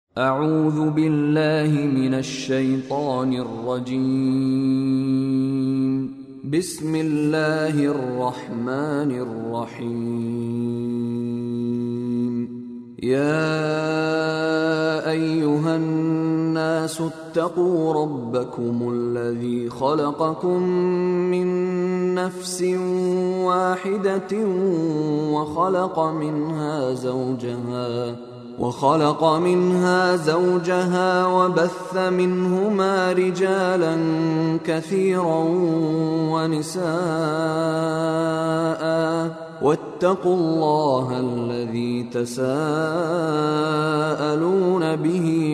أعوذ بالله من الشيطان الرجيم. بسم الله الرحمن الرحيم. يا أيها الناس اتقوا ربكم الذي خلقكم من نفس واحدة وخلق منها زوجها وبث منهما رجالا كثيرا ونساء، واتقوا الله الذي تساءلون به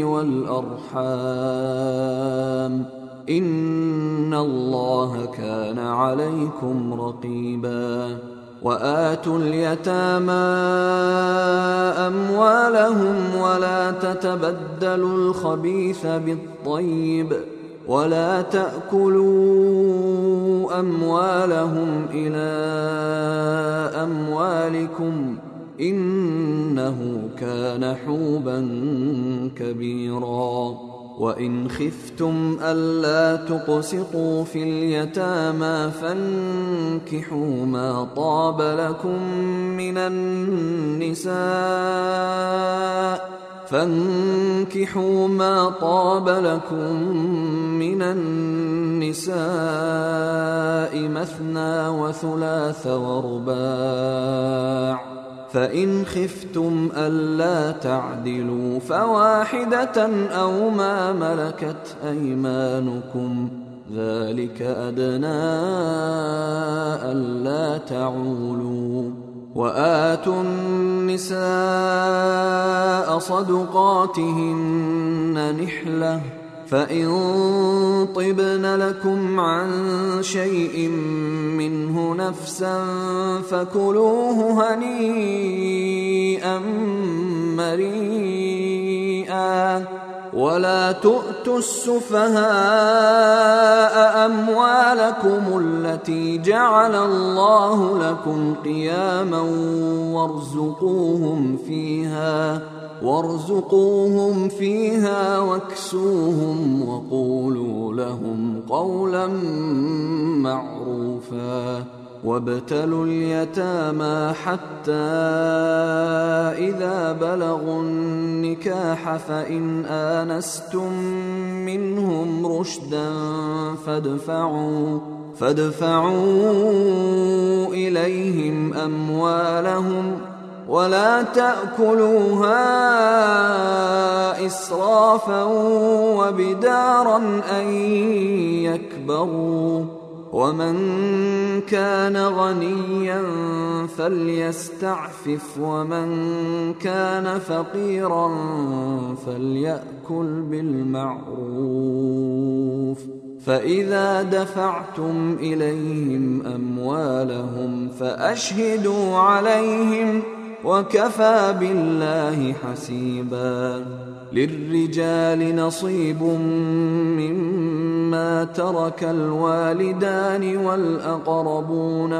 والأرحام، إن الله كان عليكم رقيبا. وآتوا اليتامى أموالهم ولا تتبدلوا الخبيث بالطيب، ولا تأكلوا أموالهم إلى أموالكم، إنه كان حوبا كبيرا. وإن خفتم ألا تقسطوا في اليتامى فانكحوا ما طاب لكم من النساء مثنى وثلاث ورباع، فإن خفتم ألا تعدلوا فواحدة أو ما ملكت أيمانكم، ذلك أدنى ألا تعولوا. وآتوا النساء صدقاتهن نحلة، فإن طبن لكم عن شيء منه نفسا فكلوه هنيئا مريئا. ولا تؤتوا السفهاء أموالكم التي جعل الله لكم قياما وارزقوهم فيها واكسوهم وقولوا لهم قولا معروفا. وابتلوا اليتامى حتى إذا بلغوا النكاح فإن آنستم منهم رشدا فادفعوا إليهم أموالهم، ولا تأكلوها إسرافا وبدارا أن يكبروا. ومن كان غنيا فليستعفف، ومن كان فقيرا فليأكل بالمعروف. فإذا دفعتم إليهم أموالهم فأشهدوا عليهم، وكفى بالله حسيبا. للرجال نصيب مما ترك الوالدان والأقربون،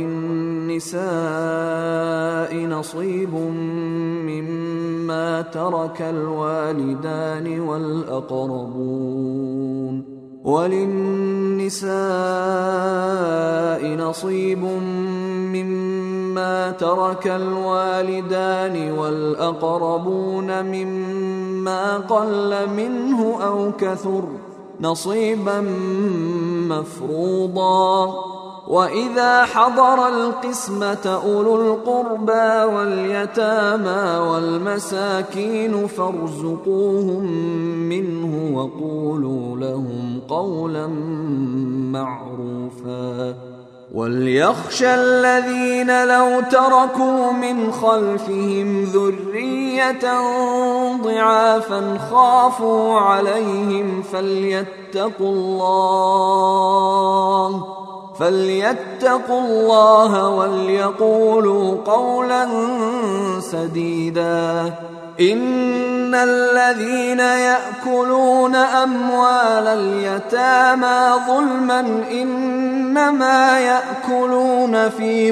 وللنساء نصيب مما ترك الوالدان والأقربون مما قل منه أو كثر، نصيبا مفروضا. وإذا حضر القسمة أولو القربى واليتامى والمساكين فارزقوهم منه وقولوا لهم قولا معروفا. وليخشى الذين لو تركوا من خلفهم ذرية ضعافا خافوا عليهم فليتقوا الله وليقولوا قولا سديدا. إن الذين يأكلون أموال اليتامى ظلما إنما يأكلون في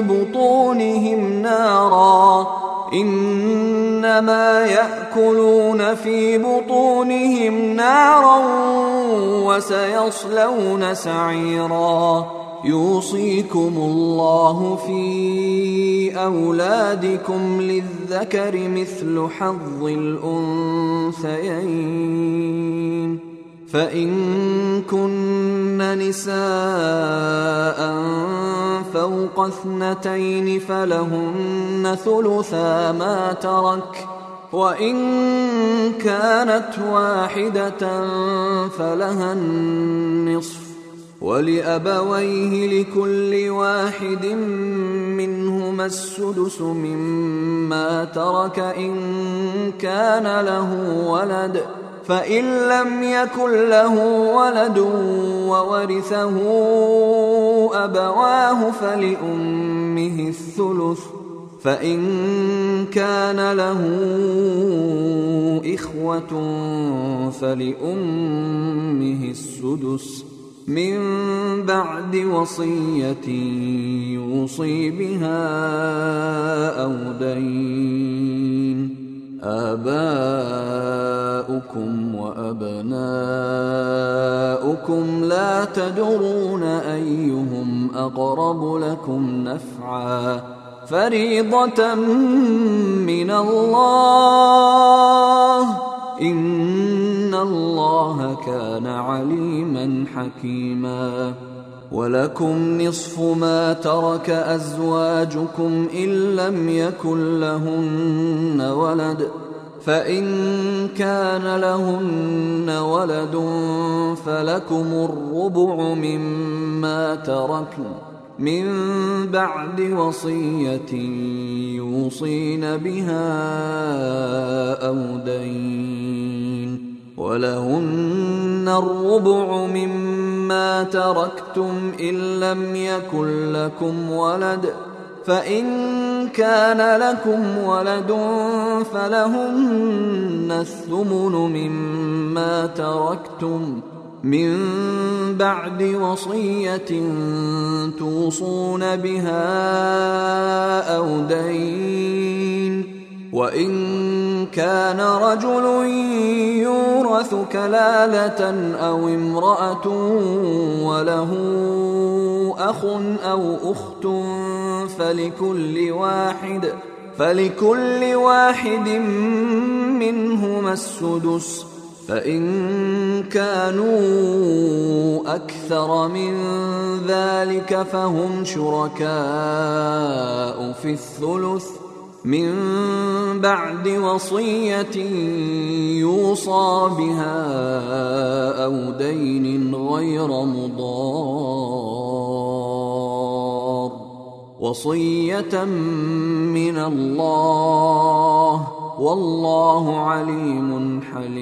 بطونهم نارا وسيصلون سعيرا يوصيكم الله في أولادكم للذكر مثل حظ الأنثيين فإن كن نساء فوق 2 فلهن ثلثا ما ترك وإن كانت واحدة فلها النصف ولأبويه لكل واحد منهما السدس مما ترك إن كان له ولد فإن لم يكن له ولد وورثه أبواه فلأمه الثلث فإن كان له إخوة فلأمه السدس من بعد وصية يوصي بها أو دين آباؤكم وأبناؤكم لا تدرون أيهم أقرب لكم نفعا فريضة من الله إن الله كان عليما حكيما ولكم نصف ما ترك أزواجكم إن لم يكن لهن ولد فإن كان لهن ولد فلكم الربع مما تركن من بعد وصية يوصين بها أو دين ولهن الربع مما تركتم إن لم يكن لكم ولد فإن كان لكم ولد فلهن الثمن مما تركتم من بعد وصية توصون بها أو دين وإن كان رجل يورث كلالة أو امرأة وله أخ أو أخت فلكل واحد منهما السدس فإن كانوا أكثر من ذلك فهم شركاء في الثلث من بعد وصية يوصى بها أو دين غير مضار وصية من الله والله عليم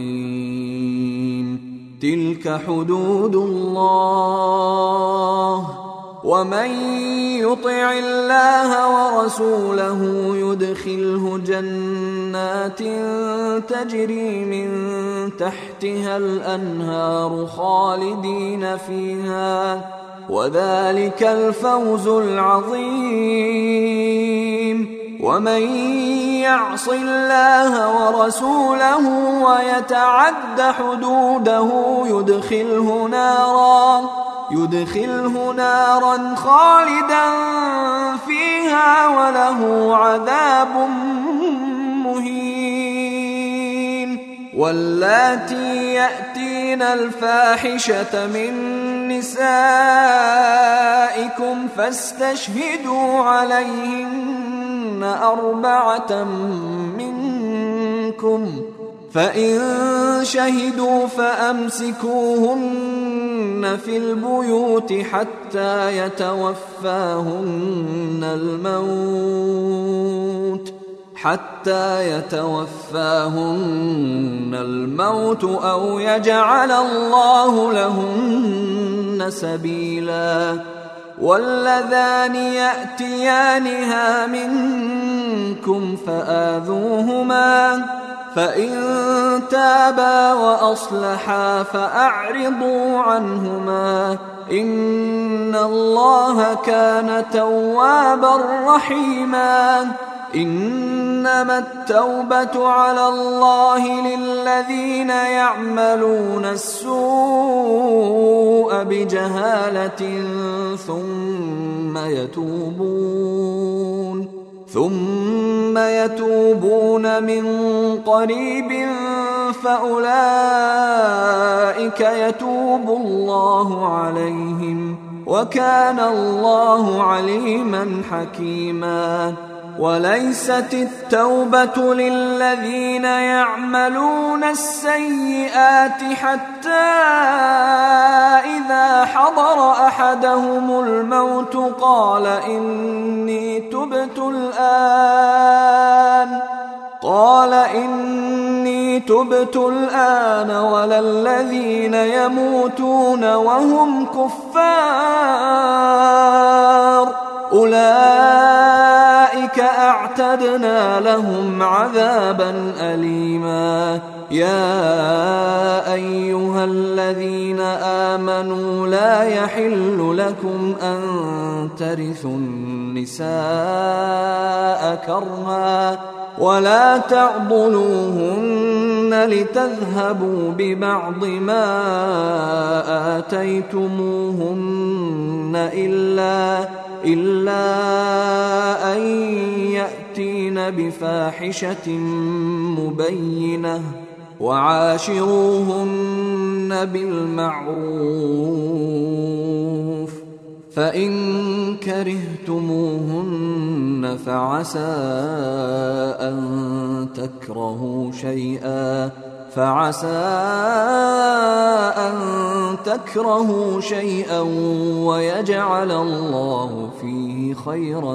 حليم تلك حدود الله ومن يطع الله ورسوله يدخله جنات تجري من تحتها الأنهار خالدين فيها وذلك الفوز العظيم ومن يعص الله ورسوله ويتعد حدوده يدخله نارا خالدا فيها وله عذاب مهين واللاتي يأتين الفاحشة من نسائكم فاستشهدوا عليهن 4 منكم فإن شهدوا فأمسكوهن في البيوت حتى يتوفاهن الموت أو يجعل الله لهن سبيلا واللذان يأتيانها منكم فإن تابا وأصلحا فأعرضوا عنهما إن الله كان توابا رحيما إنما التوبة على الله للذين يعملون السوء بجهالة ثم يتوبون من قريب فأولئك يتوب الله عليهم وكان الله عليما حكيما وليست التوبة للذين يعملون السيئات حتى إذا حضر أحدهم الموت قال إني تبت الآن ولا الذين يموتون وهم كفار أولئك أعتدنا لهم عذابا أليما يا أيها الذين آمنوا لا يحل لكم أن ترثوا النساء كرها ولا تعضلوهن لتذهبوا ببعض ما آتيتموهن إلا أن يأتين بفاحشة مبينة وعاشروهن بالمعروف فإن كرهتموهن فعسى أن تكرهوا شيئا ويجعل الله فيه خيرا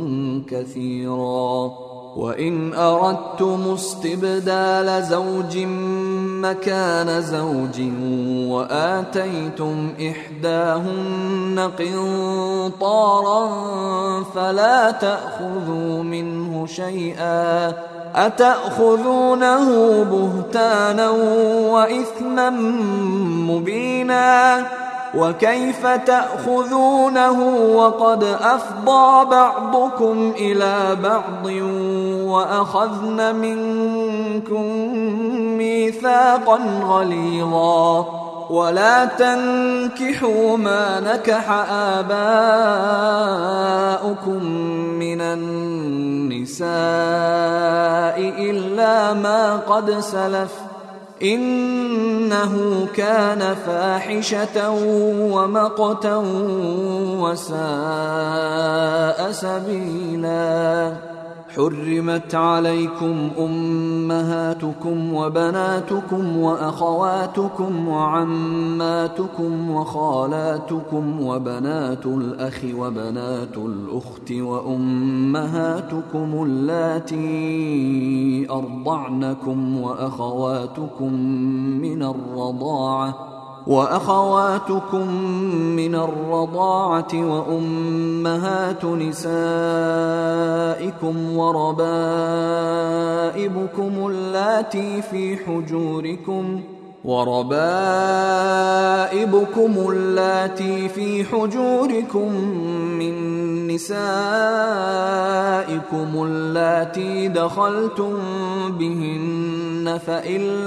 كثيرا وإن أردتم استبدال زوج مكان زوج وآتيتم إحداهن قنطارا فلا تأخذوا منه شيئا أتأخذونه بهتانا وإثما مبينا وكيف تأخذونه وقد أفضى بعضكم إلى بعض وأخذن منكم ميثاقا غليظا ولا تنكحوا ما نكح آباؤكم من النساء إلا ما قد سلف إنه كان فاحشة ومقتا وساء سبيلا حرمت عليكم أمهاتكم وبناتكم وأخواتكم وعماتكم وخالاتكم وبنات الأخ وبنات الأخت وأمهاتكم اللاتي أرضعنكم وأخواتكم من الرضاعة وأمهات نسائكم وربائبكم اللاتي في حجوركم من نسائكم اللاتي دخلتم بهن فإن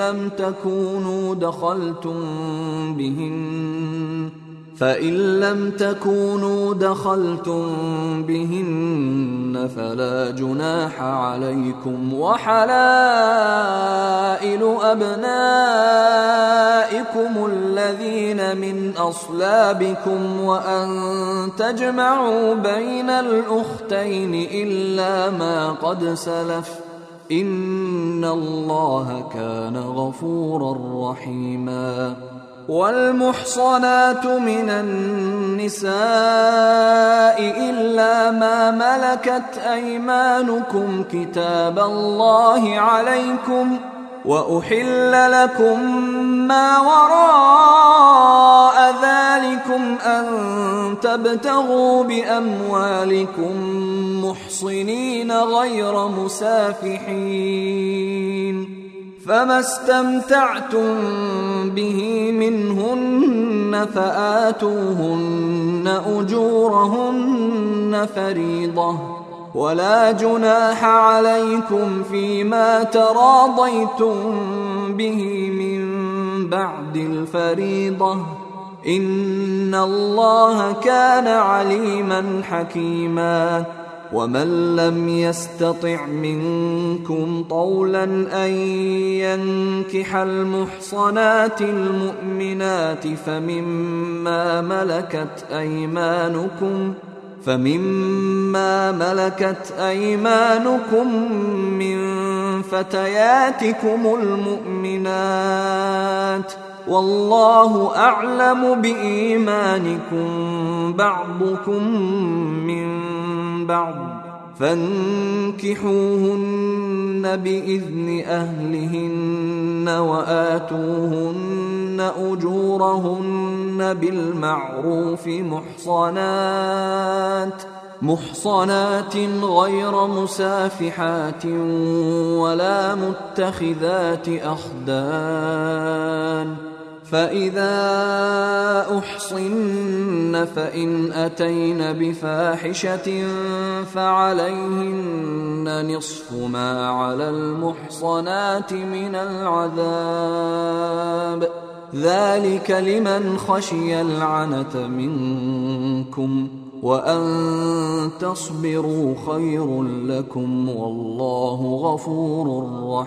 لم تكونوا دخلتم بهن فلا جناح عليكم وحلائل أبنائكم الذين من أصلابكم وأن تجمعوا بين الأختين إلا ما قد سلف إن الله كان غفورا رحيما والمحصنات من النساء إلا ما ملكت أيمانكم كتاب الله عليكم وأحل لكم ما وراء ذلكم أن تبتغوا بأموالكم محصنين غير مسافحين فما استمتعتم به منهن فآتوهن أجورهن فريضة، ولا جناح عليكم فيما تراضيتم به من بعد الفريضة، إن الله كان عليما حكيما. ومن لم يستطع منكم طولا أن ينكح المحصنات المؤمنات فمما ملكت أيمانكم من فتياتكم المؤمنات، والله أعلم بإيمانكم بعضكم من بعض، فانكحوهن بإذن أهلهن وآتوهن أجورهن بالمعروف محصنات غير مسافحات ولا متخذات أخدان، فإذا أحصن فإن أتين بفاحشة فعليهن نصف ما على المحصنات من العذاب، ذلك لمن خشي العنة منكم، وأن تصبروا خير لكم، والله غفور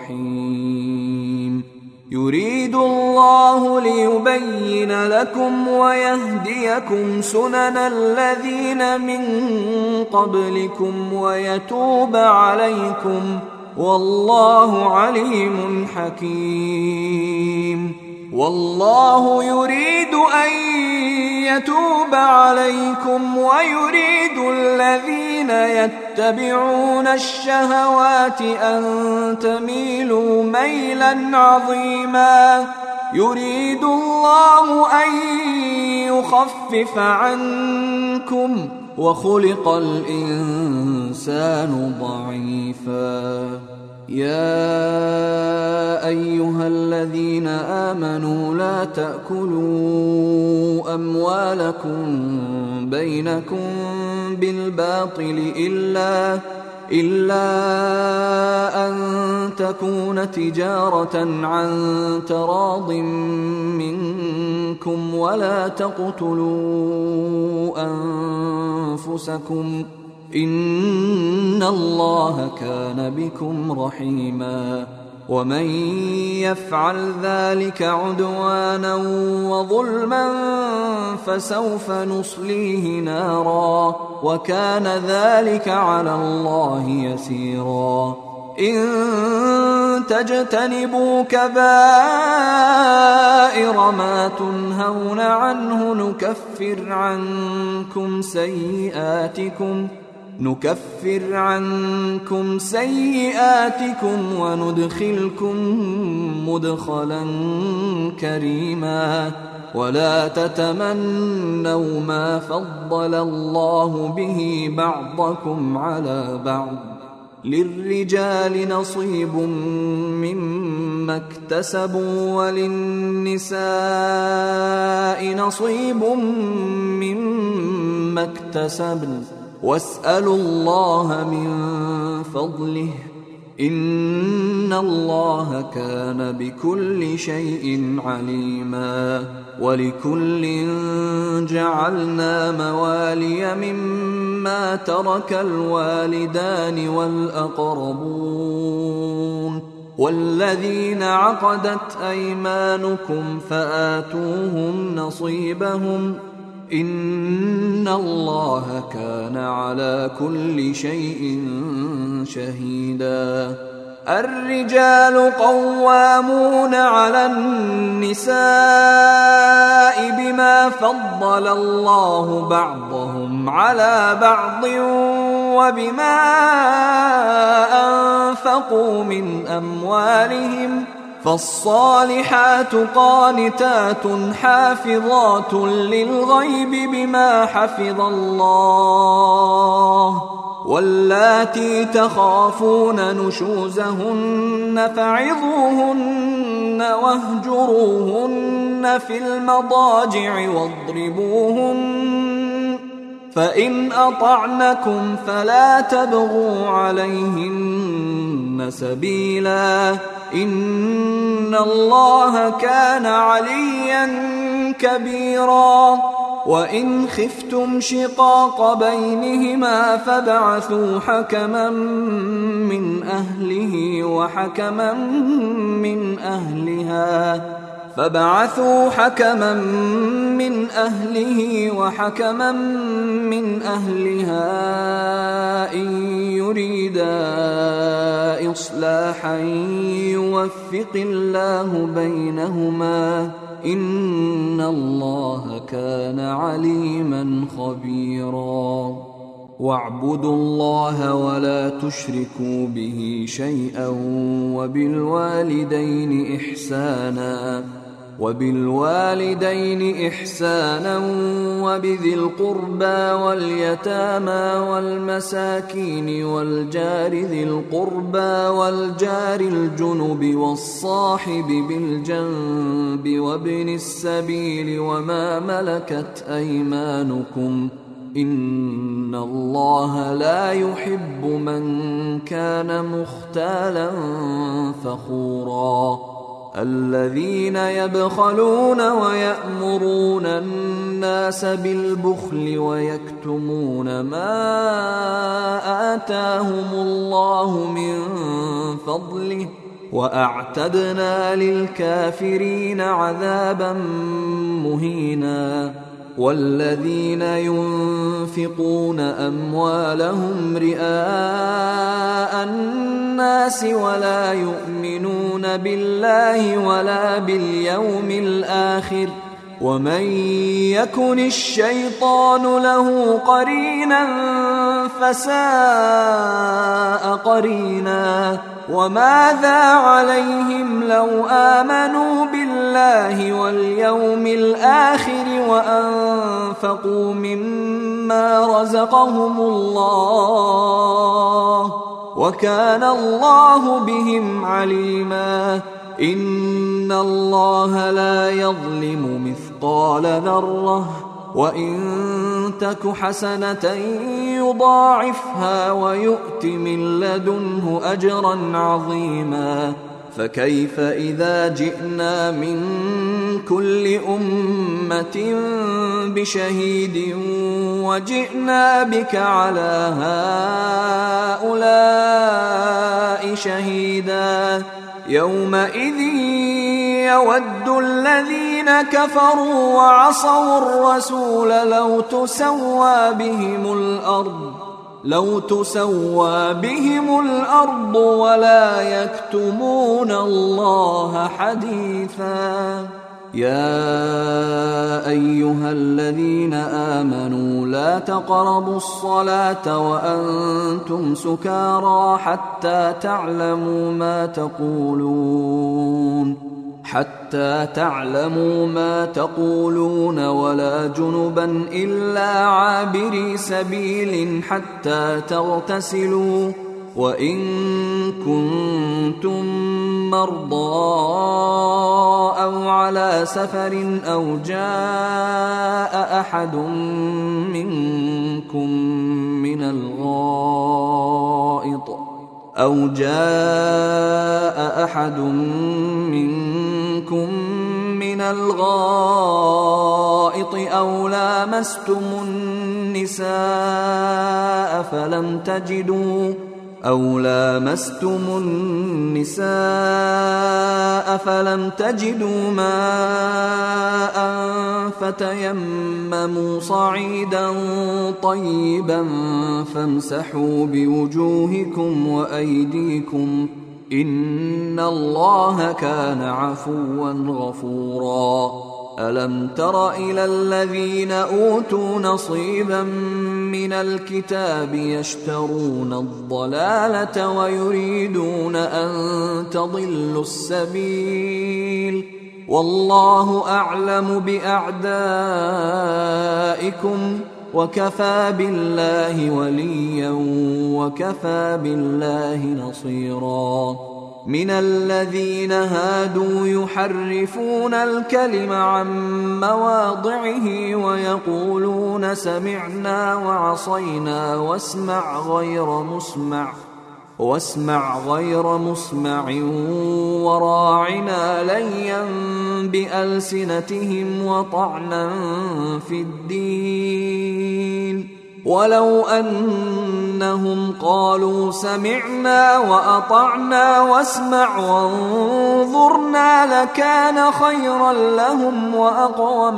رحيم. يريد الله ليبين لكم ويهديكم سنن الذين من قبلكم ويتوب عليكم، والله عليم حكيم. والله يريد أن يتوب عليكم ويريد الذين يتبعون الشهوات أن تميلوا ميلا عظيما. يريد الله أن يخفف عنكم، وخلق الإنسان ضعيفا. يا أيها الذين آمنوا لا تأكلوا أموالكم بينكم بالباطل إلا أن تكون تجارة عن تراض منكم، ولا تقتلوا أنفسكم، إن الله كان بكم رحيما. ومن يفعل ذلك عدوانا وظلما فسوف نصليه نارا، وكان ذلك على الله يسيرا. إن تجتنبوا كبائر ما تنهون عنه نكفر عنكم سيئاتكم وندخلكم مدخلا كريما. ولا تتمنوا ما فضل الله به بعضكم على بعض، للرجال نصيب مما اكتسبوا وللنساء نصيب مما اكتسبن، واسألوا الله من فضله، إن الله كان بكل شيء عليما. ولكل جعلنا موالي مما ترك الوالدان والأقربون والذين عقدت أيمانكم فآتوهم نصيبهم، إن الله كان على كل شيء شهيدا. الرجال قوامون على النساء بما فضل الله بعضهم على بعض وبما أنفقوا من أموالهم، فالصالحات قانتات حافظات للغيب بما حفظ الله، واللاتي تخافون نشوزهن فعظوهن واهجروهن في المضاجع واضربوهن، فإن أطعنكم فلا تبغوا عليهن سبيلا، إن الله كان عليا كبيرا. وإن خفتم شقاق بينهما فابعثوا حكما من أهله وحكما من أهلها إن يريدا إصلاحا يوفق الله بينهما، إن الله كان عليما خبيرا. واعبدوا الله ولا تشركوا به شيئا وبالوالدين إحسانا وبذي القربى واليتامى والمساكين والجار ذي القربى والجار الجنب والصاحب بالجنب وابن السبيل وما ملكت أيمانكم، إن الله لا يحب من كان مختالا فخورا. الذين يبخلون ويأمرون الناس بالبخل ويكتمون ما آتاهم الله من فضله، وأعتدنا للكافرين عذابا مهينا. والذين ينفقون أموالهم رئاء الناس ولا يؤمنون بالله ولا باليوم الآخر، ومن يكن الشيطان له قرينا فساء قرينا. وماذا عليهم لو آمنوا بالله واليوم الآخر وأنفقوا مما رزقهم الله، وكان الله بهم عليما. إن الله لا يظلم مثقال ذرة، وإن تك حسنة يضاعفها ويؤت من لدنه أجرا عظيما. فكيف إذا جئنا من كل أمة بشهيد وجئنا بك على هؤلاء شهيدا، يومئذ يود الذين كفروا وعصوا الرسول لو تسوى بهم الأرض ولا يكتمون الله حديثا. يا أيها الذين آمنوا لا تقربوا الصلاة وأنتم سكارى حتى تعلموا ما تقولون ولا جنبا إلا عابري سبيل حتى تغتسلوا، وإن كنتم مرضى أو على سفر أو جاء أحد منكم من الغائط أو لامستم النساء فلم تجدوا ماء فتيمموا صعيدا طيبا فامسحوا بوجوهكم وأيديكم، إن الله كان عفوا غفورا. ألم تر إلى الذين أوتوا نصيبا من الكتاب يشترون الضلالة ويريدون أن تضلوا السبيل، والله أعلم بأعدائكم، وكفى بالله وليا وكفى بالله نصيرا. من الذين هادوا يحرفون الكلم عن مواضعه ويقولون سمعنا وعصينا واسمع غير مسمع وراعنا ليا بألسنتهم وطعنا في الدين. ولو أنهم قالوا سمعنا وأطعنا واسمع وانظرنا لكان خيرا لهم وأقوم،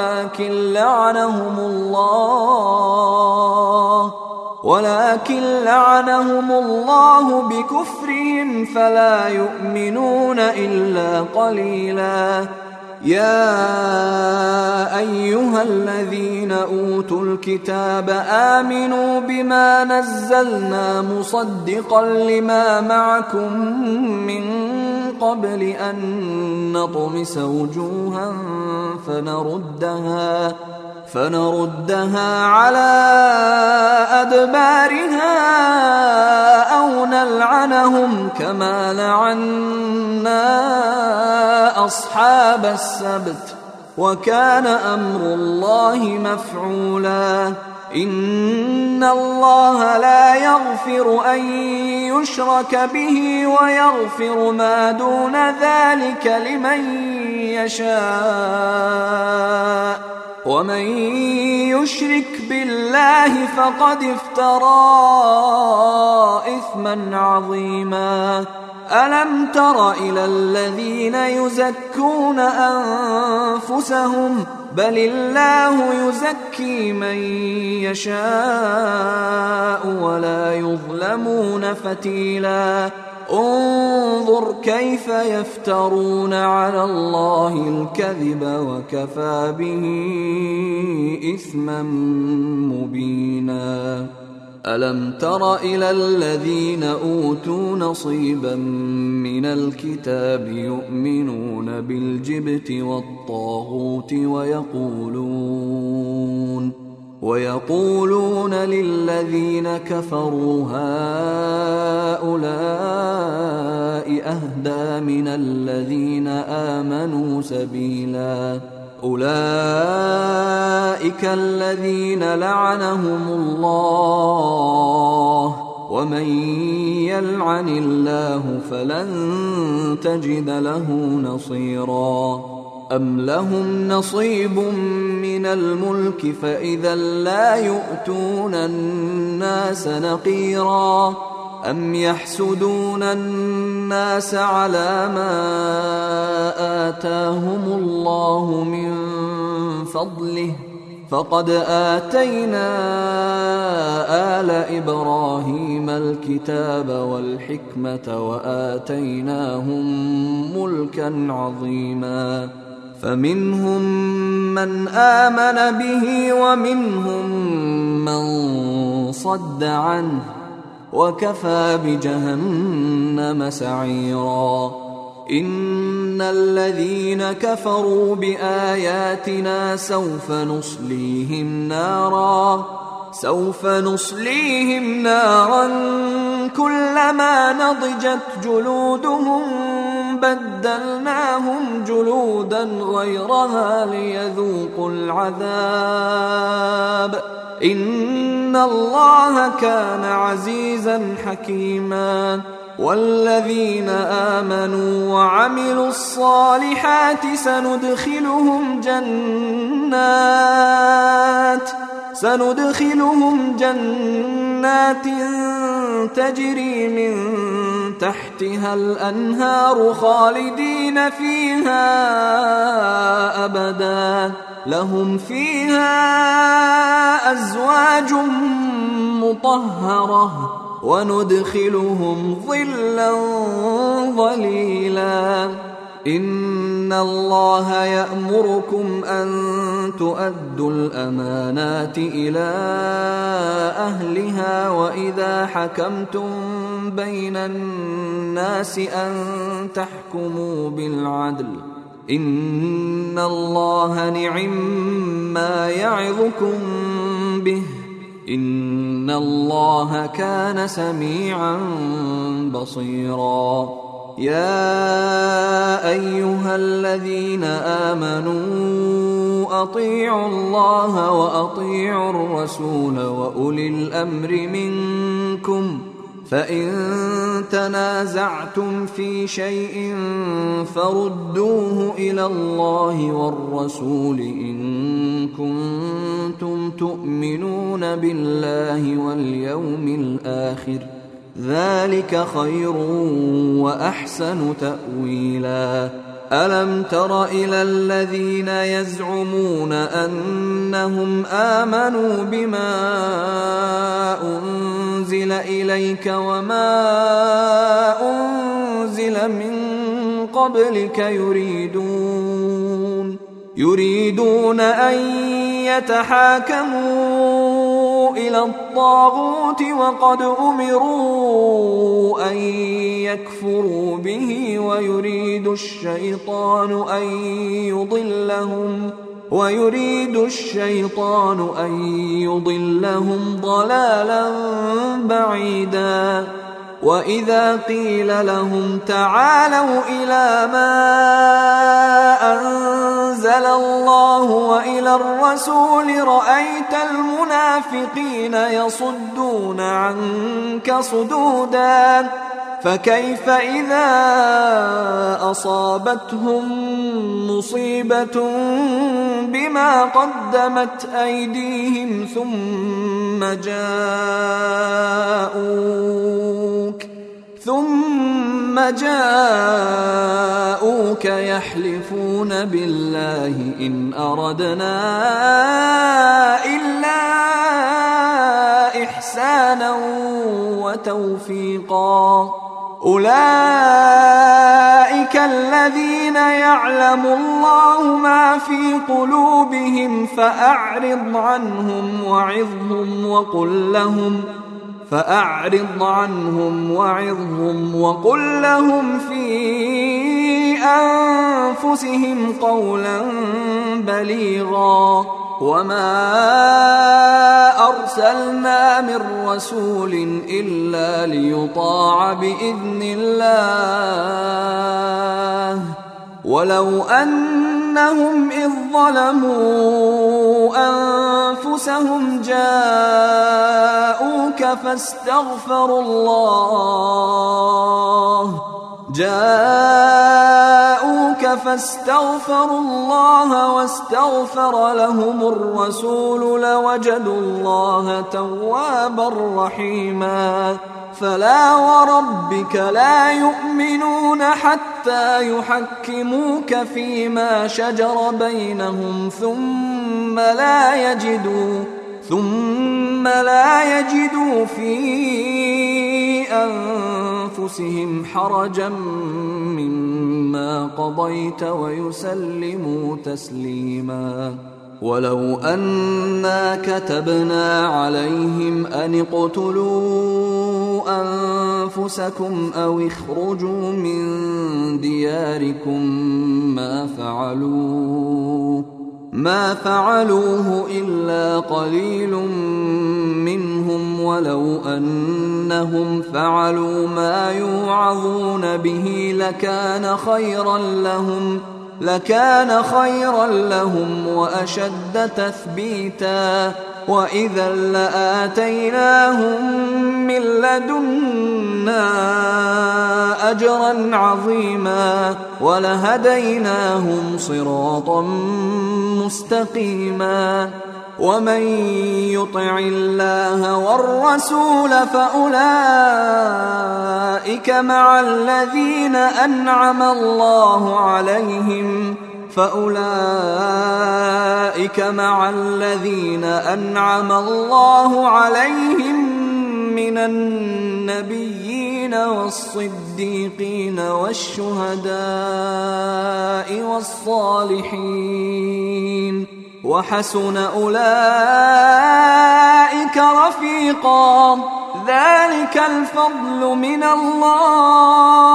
ولكن لعنهم الله بكفرهم فلا يؤمنون إلا قليلا. يا أيها الذين أوتوا الكتاب آمنوا بما نزلنا مصدقا لما معكم من قبل أن نطمس وجوها فنردها على أدبارها أو نلعنهم كما لعنا أصحاب السبت، وكان أمر الله مفعولا. إن الله لا يغفر أن يشرك به ويغفر ما دون ذلك لمن يشاء، ومن يشرك بالله فقد افترى إثما عظيما. ألم تر إلى الذين يزكون أنفسهم بل الله يزكي من يشاء ولا يظلمون فتيلا. انظر كيف يفترون على الله الكذب وكفى به إثما مبينا. ألم تر إلى الذين أوتوا نصيبا من الكتاب يؤمنون بالجبت والطاغوت ويقولون للذين كفروا هؤلاء أهدى من الذين آمنوا سبيلا. أولئك الذين لعنهم الله، ومن يلعن الله فلن تجد له نصيرا. أم لهم نصيب من الملك فإذا لا يؤتون الناس نقيرا. أم يحسدون الناس على ما آتاهم الله من فضله، فقد آتينا آل إبراهيم الكتاب والحكمة وآتيناهم ملكا عظيما. فمنهم من آمن به ومنهم من صد عنه، وكفى بجهنم سعيرا. إن الذين كفروا بآياتنا سوف نصليهم نارا كلما نضجت جلودهم بدلناهم جلودا غيرها ليذوقوا العذاب. إن الله كان عزيزا حكيما. والذين آمنوا وعملوا الصالحات سندخلهم جنات تجري من تحتها الأنهار خالدين فيها أبدا، لهم فيها أزواج مطهرة وندخلهم ظلا ظليلا. إن الله يأمركم أن تؤدوا الأمانات إلى أهلها وإذا حكمتم بين الناس أن تحكموا بالعدل. إن الله نعم ما يعظكم به إن الله كان سميعا بصيرا. يا أيها الذين آمنوا أطيعوا الله وأطيعوا الرسول وأولي الأمر منكم فإن تنازعتم في شيء فردوه إلى الله والرسول إن كنتم تؤمنون بالله واليوم الآخر ذلك خير وأحسن تأويلا. ألم تر إلى الذين يزعمون أنهم آمنوا بما أنزل إليك وما أنزل من قبلك يريدون أن يتحاكموا إلى الطاغوت وقد أمروا أن يكفروا به ويريد الشيطان أن يضلهم ضلالا بعيدا. وإذا قيل لهم تعالوا إلى ما أنزل الله وإلى الرسول رأيت المنافقين يصدون عنك صدودا. فكيف إذا أصابتهم مصيبة بما قدمت أيديهم ثم جاءوك يحلفون بالله إن أردنا إلا إحسانا وتوفيقا. أولئك الذين يعلم الله ما في قلوبهم فأعرض عنهم وقل لهم في أنفسهم قولا بليغا. وما أرسلنا من رسول إلا ليطاع بإذن الله ولو أنهم إذ ظلموا أنفسهم جاءوك فاستغفروا الله واستغفر لهم الرسول لوجدوا الله توابا رحيما. فلا وربك لا يؤمنون حتى يحكموك فيما شجر بينهم ثم لا يجدوا في أنفسهم حرجا مما قضيت ويسلموا تسليما. ولو أنا كتبنا عليهم أن اقتلوا أنفسكم أو اخرجوا من دياركم ما فعلوه إلا قليل منهم ولو أنهم فعلوا ما يوعظون به لكان خيرا لهم وأشد تثبيتا. وإذا لآتيناهم من لدنا أجرا عظيما ولهديناهم صراطا مستقيما. ومن يطع الله والرسول فأولئك مع الذين أنعم الله عليهم من النبيين والصديقين والشهداء والصالحين وحسن أولئك رفيقا. ذلك الفضل من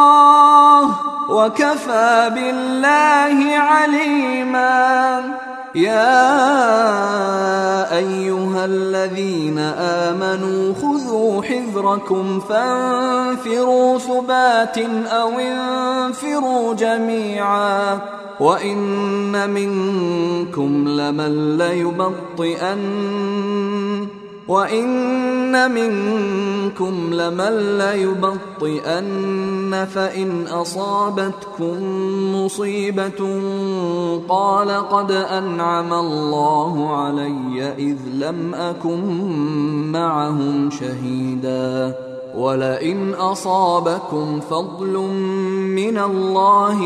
الله وكفى بالله عليما. يا أيها الذين آمنوا خذوا حذركم فانفروا ثبات أو انفروا جميعا وإن منكم لمن ليبطئن فإن أصابتكم مصيبة قال قد أنعم الله علي إذ لم أكن معهم شهيدا ولئن أصابكم فضل من الله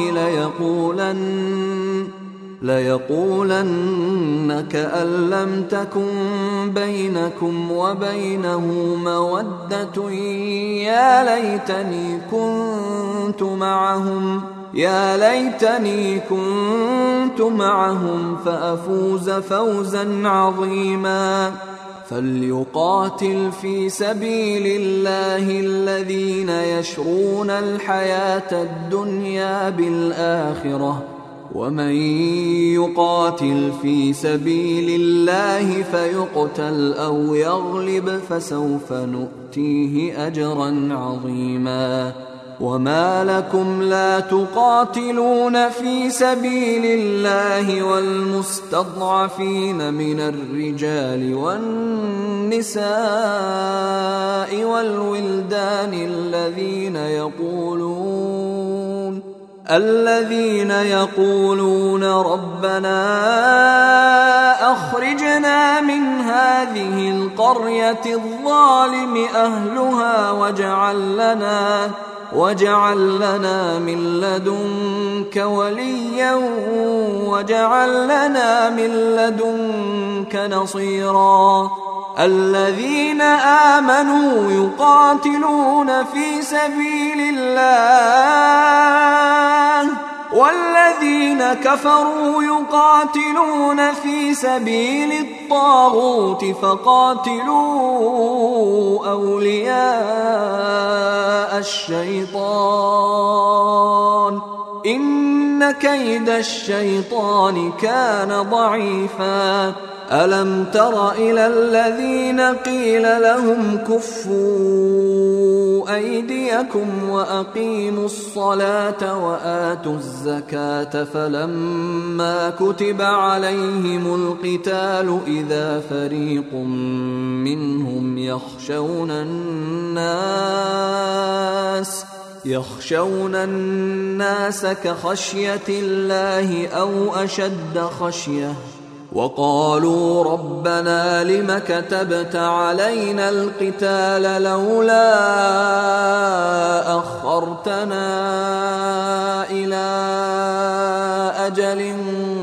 ليقولن كأن لم تكن بينكم وبينه مودة يا ليتني كنت معهم فأفوز فوزا عظيما فليقاتل في سبيل الله الذين يشرون الحياة الدنيا بالآخرة ومن يقاتل في سبيل الله فيقتل أو يغلب فسوف نؤتيه أجرا عظيما وما لكم لا تقاتلون في سبيل الله والمستضعفين من الرجال والنساء والولدان الذين يقولون ربنا أخرجنا من هذه القرية الظالم أهلها واجعل لنا من لدنك وليا واجعل لنا من لدنك نصيرا الذين آمنوا يقاتلون في سبيل الله والذين كفروا يقاتلون في سبيل الطاغوت فقاتلوا أولياء الشيطان إن كيد الشيطان كان ضعيفا ألم تر إلى الذين قيل لهم كفوا أيديكم وأقيموا الصلاة وآتوا الزكاة فلما كتب عليهم القتال إذا فريق منهم يخشون الناس كخشية الله أو أشد خشية وقالوا ربنا لم كتبت علينا القتال لولا أخرتنا إلى أجل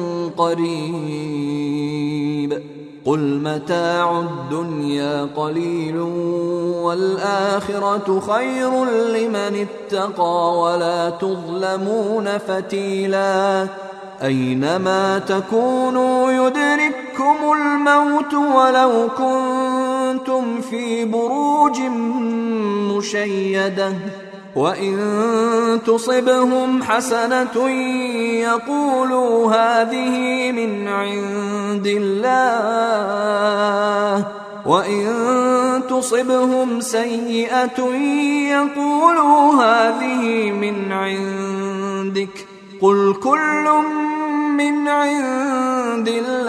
قريب قل متاع الدنيا قليل والآخرة خير لمن اتقى ولا تظلمون فتيلا أينما تكونوا يدرككم الموت ولو كنتم في بروج مشيدة وإن تصبهم حسنة يقولوا هذه من عند الله وإن تصبهم سيئة يقولوا هذه من عندك قل كل من عند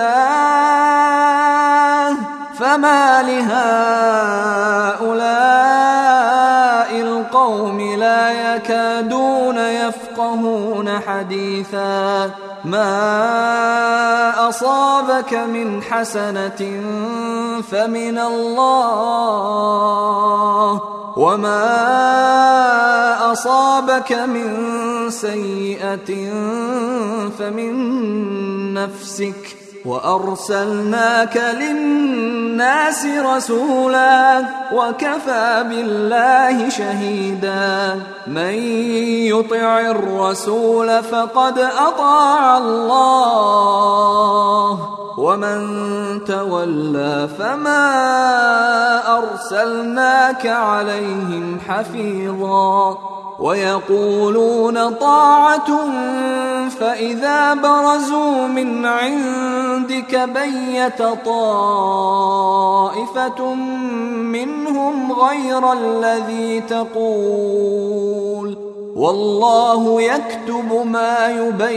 الله فما لهؤلاء القوم لا يكادون يفقهون حديثا ما أصابك من حسنة فمن الله وما أصابك من سيئة فمن نفسك وأرسلناك للناس رسولا وكفى بالله شهيدا من يطع الرسول فقد أطاع الله ومن تولى فما أرسلناك عليهم حفيظا ويقولون طاعة فإذا برزوا من عندك بيت طائفة منهم غير الذي تقول والله يكتب ما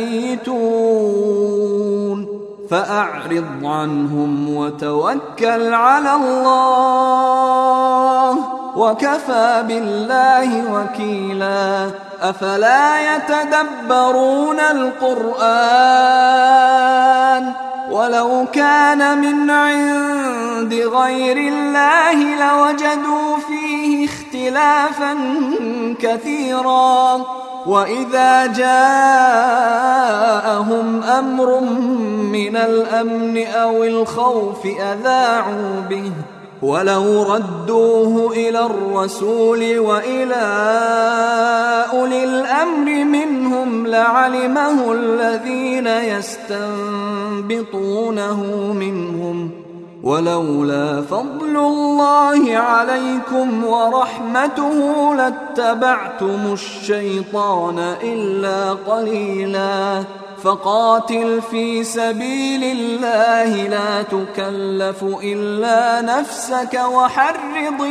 يبيتون فأعرض عنهم وتوكل على الله وكفى بالله وكيلا أفلا يتدبرون القرآن ولو كان من عند غير الله لوجدوا فيه اختلافا كثيرا وإذا جاءهم أمر من الأمن أو الخوف أذاعوا به ولو ردوه إلى الرسول وإلى أولي الأمر منهم لعلمه الذين يستنبطونه منهم ولولا فضل الله عليكم ورحمته لاتبعتم الشيطان إلا قليلا فقاتل في سبيل الله لا تكلف إلا نفسك وحرض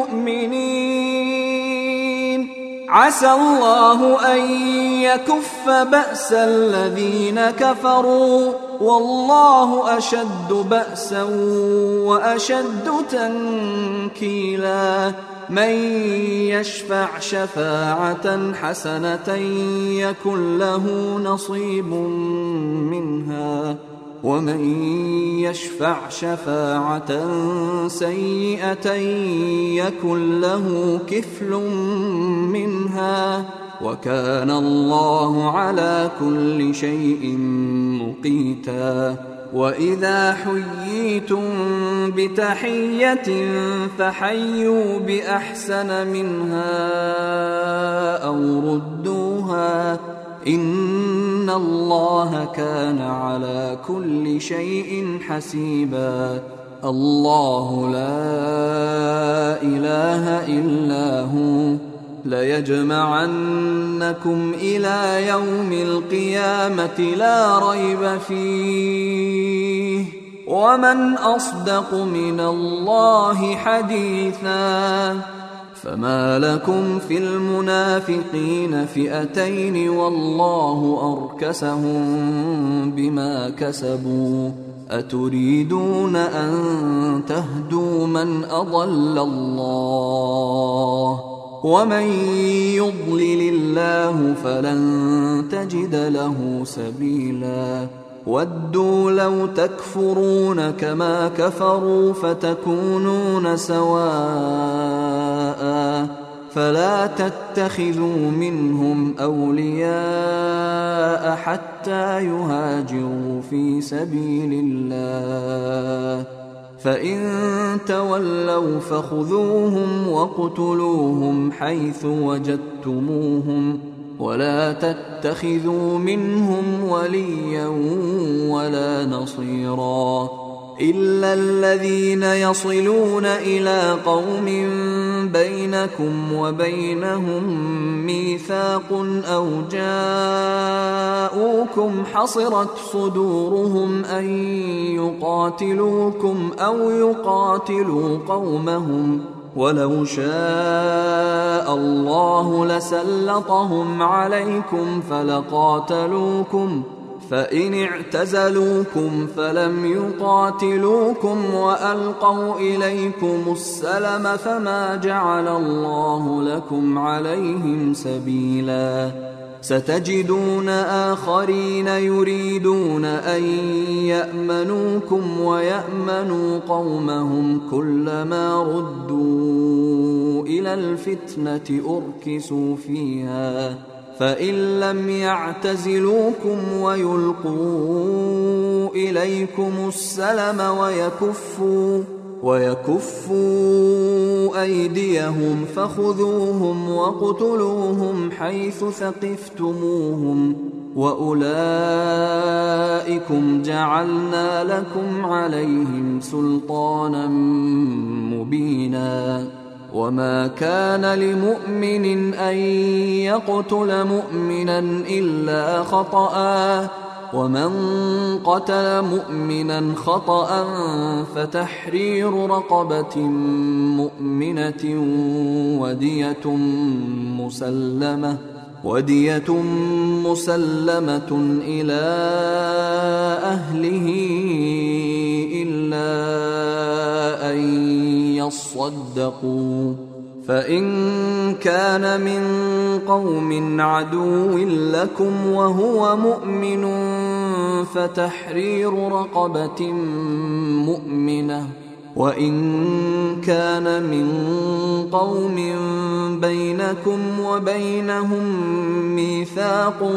المؤمنين عسى الله أن يكف بأس الذين كفروا والله أشد بأسا وأشد تنكيلا من يشفع شفاعة حسنة يكن له نصيب منها ومن يشفع شفاعة سيئة يكن له كفل منها وكان الله على كل شيء مقيتا وإذا حييتم بتحية فحيوا بأحسن منها أو ردوها إن الله كان على كل شيء حسيبا الله لا إله إلا هو ليجمعنكم إلى يوم القيامة لا ريب فيه ومن أصدق من الله حديثا فما لكم في المنافقين فئتين والله أركسهم بما كسبوا أتريدون أن تهدوا من أضل الله ومن يضلل الله فلن تجد له سبيلا ودوا لو تكفرون كما كفروا فتكونون سواء فلا تتخذوا منهم أولياء حتى يهاجروا في سبيل الله فإن تولوا فخذوهم وَاقْتُلُوهُمْ حيث وجدتموهم ولا تتخذوا منهم وليا ولا نصيرا إلا الذين يصلون إلى قوم بينكم وبينهم ميثاق أو جاءوكم حصرت صدورهم أن يقاتلوكم أو يقاتلوا قومهم ولو شاء الله لسلطهم عليكم فلقاتلوكم فإن اعتزلوكم فلم يقاتلوكم وألقوا إليكم السلم فما جعل الله لكم عليهم سبيلا ستجدون آخرين يريدون أن يأمنوكم ويأمنوا قومهم كلما ردوا إلى الفتنة أركسوا فيها فإن لم يعتزلوكم ويلقوا إليكم السلم ويكفوا أيديهم فخذوهم واقتلوهم حيث ثقفتموهم وأولئكم جعلنا لكم عليهم سلطانا مبينا وما كان لمؤمن أن يقتل مؤمنا إلا خطأ، ومن قتل مؤمنا خطأ فتحرير رقبة مؤمنة ودية مسلمة إلى أهله إلا أن يصدقوا، فإن كان من قوم عدو لكم وهو مؤمن فتحرير رقبة مؤمنة، وإن كان من قوم بينكم وبينهم ميثاق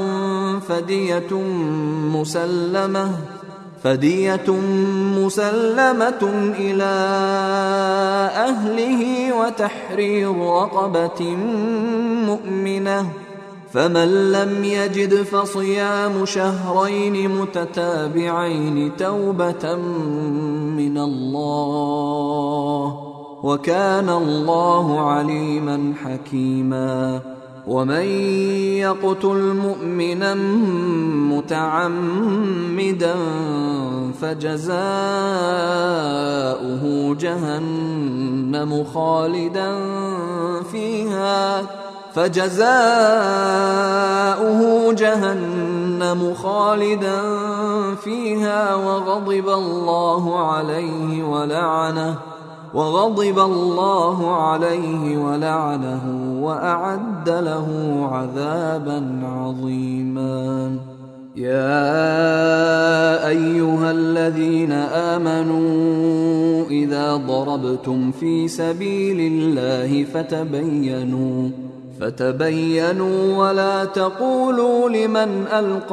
فدية مسلمة إلى أهله وتحرير رقبة مؤمنة، فمن لم يجد فصيام شهرين متتابعين توبة من الله، وكان الله عليما حكيما. ومن يقتل مؤمنا متعمدا فجزاؤه جهنم خالدا فيها وغضب الله عليه ولعنه وأعد له عذابا عظيما. يا أيها الذين آمنوا إذا ضربتم في سبيل الله فتبينوا ولا تقولوا لمن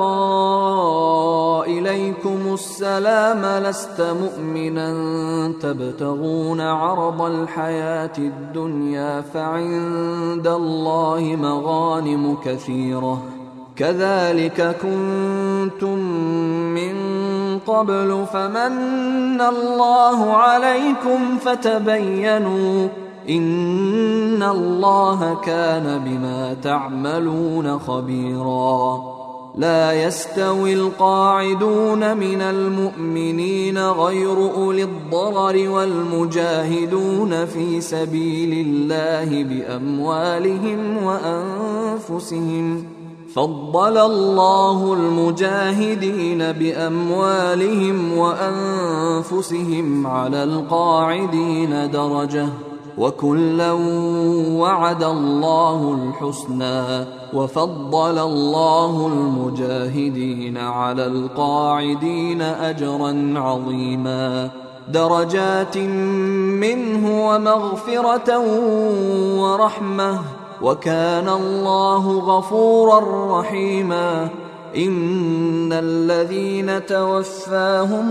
ألقى إليكم السلام لست مؤمنا تبتغون عرض الحياة الدنيا فعند الله مغانم كثيرة كذلك كنتم من قبل فمن الله عليكم فتبينوا إن الله كان بما تعملون خبيرا. لا يستوي القاعدون من المؤمنين غير أولي الضرر والمجاهدون في سبيل الله بأموالهم وأنفسهم، فضل الله المجاهدين بأموالهم وأنفسهم على القاعدين درجة، وكلا وعد الله الحسنى، وفضل الله المجاهدين على القاعدين أجرا عظيما، درجات منه ومغفرة ورحمة، وكان الله غفورا رحيما. إن الذين توفاهم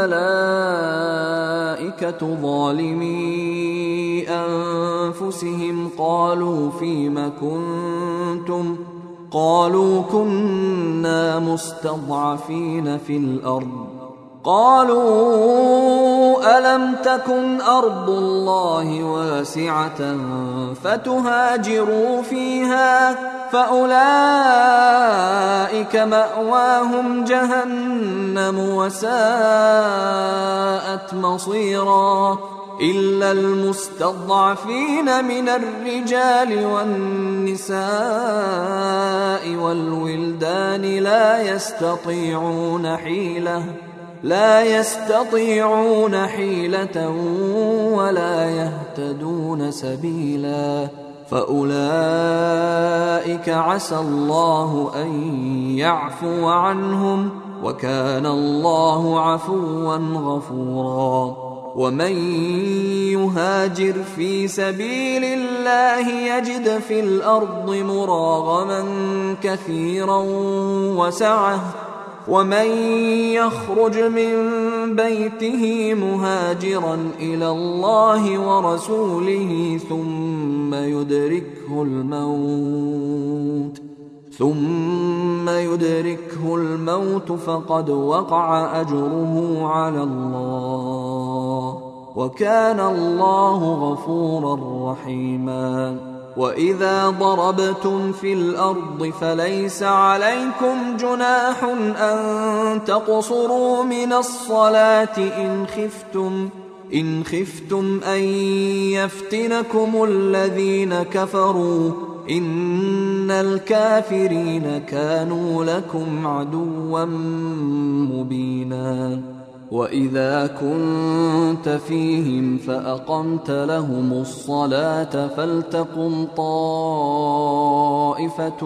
الملائكة ظالمي أنفسهم قالوا فيم كنتم؟ قالوا كنا مستضعفين في الأرض. قالوا ألم تكن أرض الله واسعة فتهاجروا فيها فأولئك مأواهم جهنم وساءت مصيرا، إلا المستضعفين من الرجال والنساء والولدان لا يستطيعون حيلة ولا يهتدون سبيلا، فأولئك عسى الله أن يعفو عنهم، وكان الله عفوا غفورا. ومن يهاجر في سبيل الله يجد في الأرض مراغما كثيرا وسعة، ومن يخرج من بيته مهاجرا إلى الله ورسوله ثم يدركه الموت فقد وقع أجره على الله، وكان الله غفورا رحيما. وإذا ضربتم في الأرض فليس عليكم جناح أن تقصروا من الصلاة إن خفتم أن يفتنكم الذين كفروا إن الكافرين كانوا لكم عدوا مبينا. وإذا كنت فيهم فأقمت لهم الصلاة فلتقم طائفة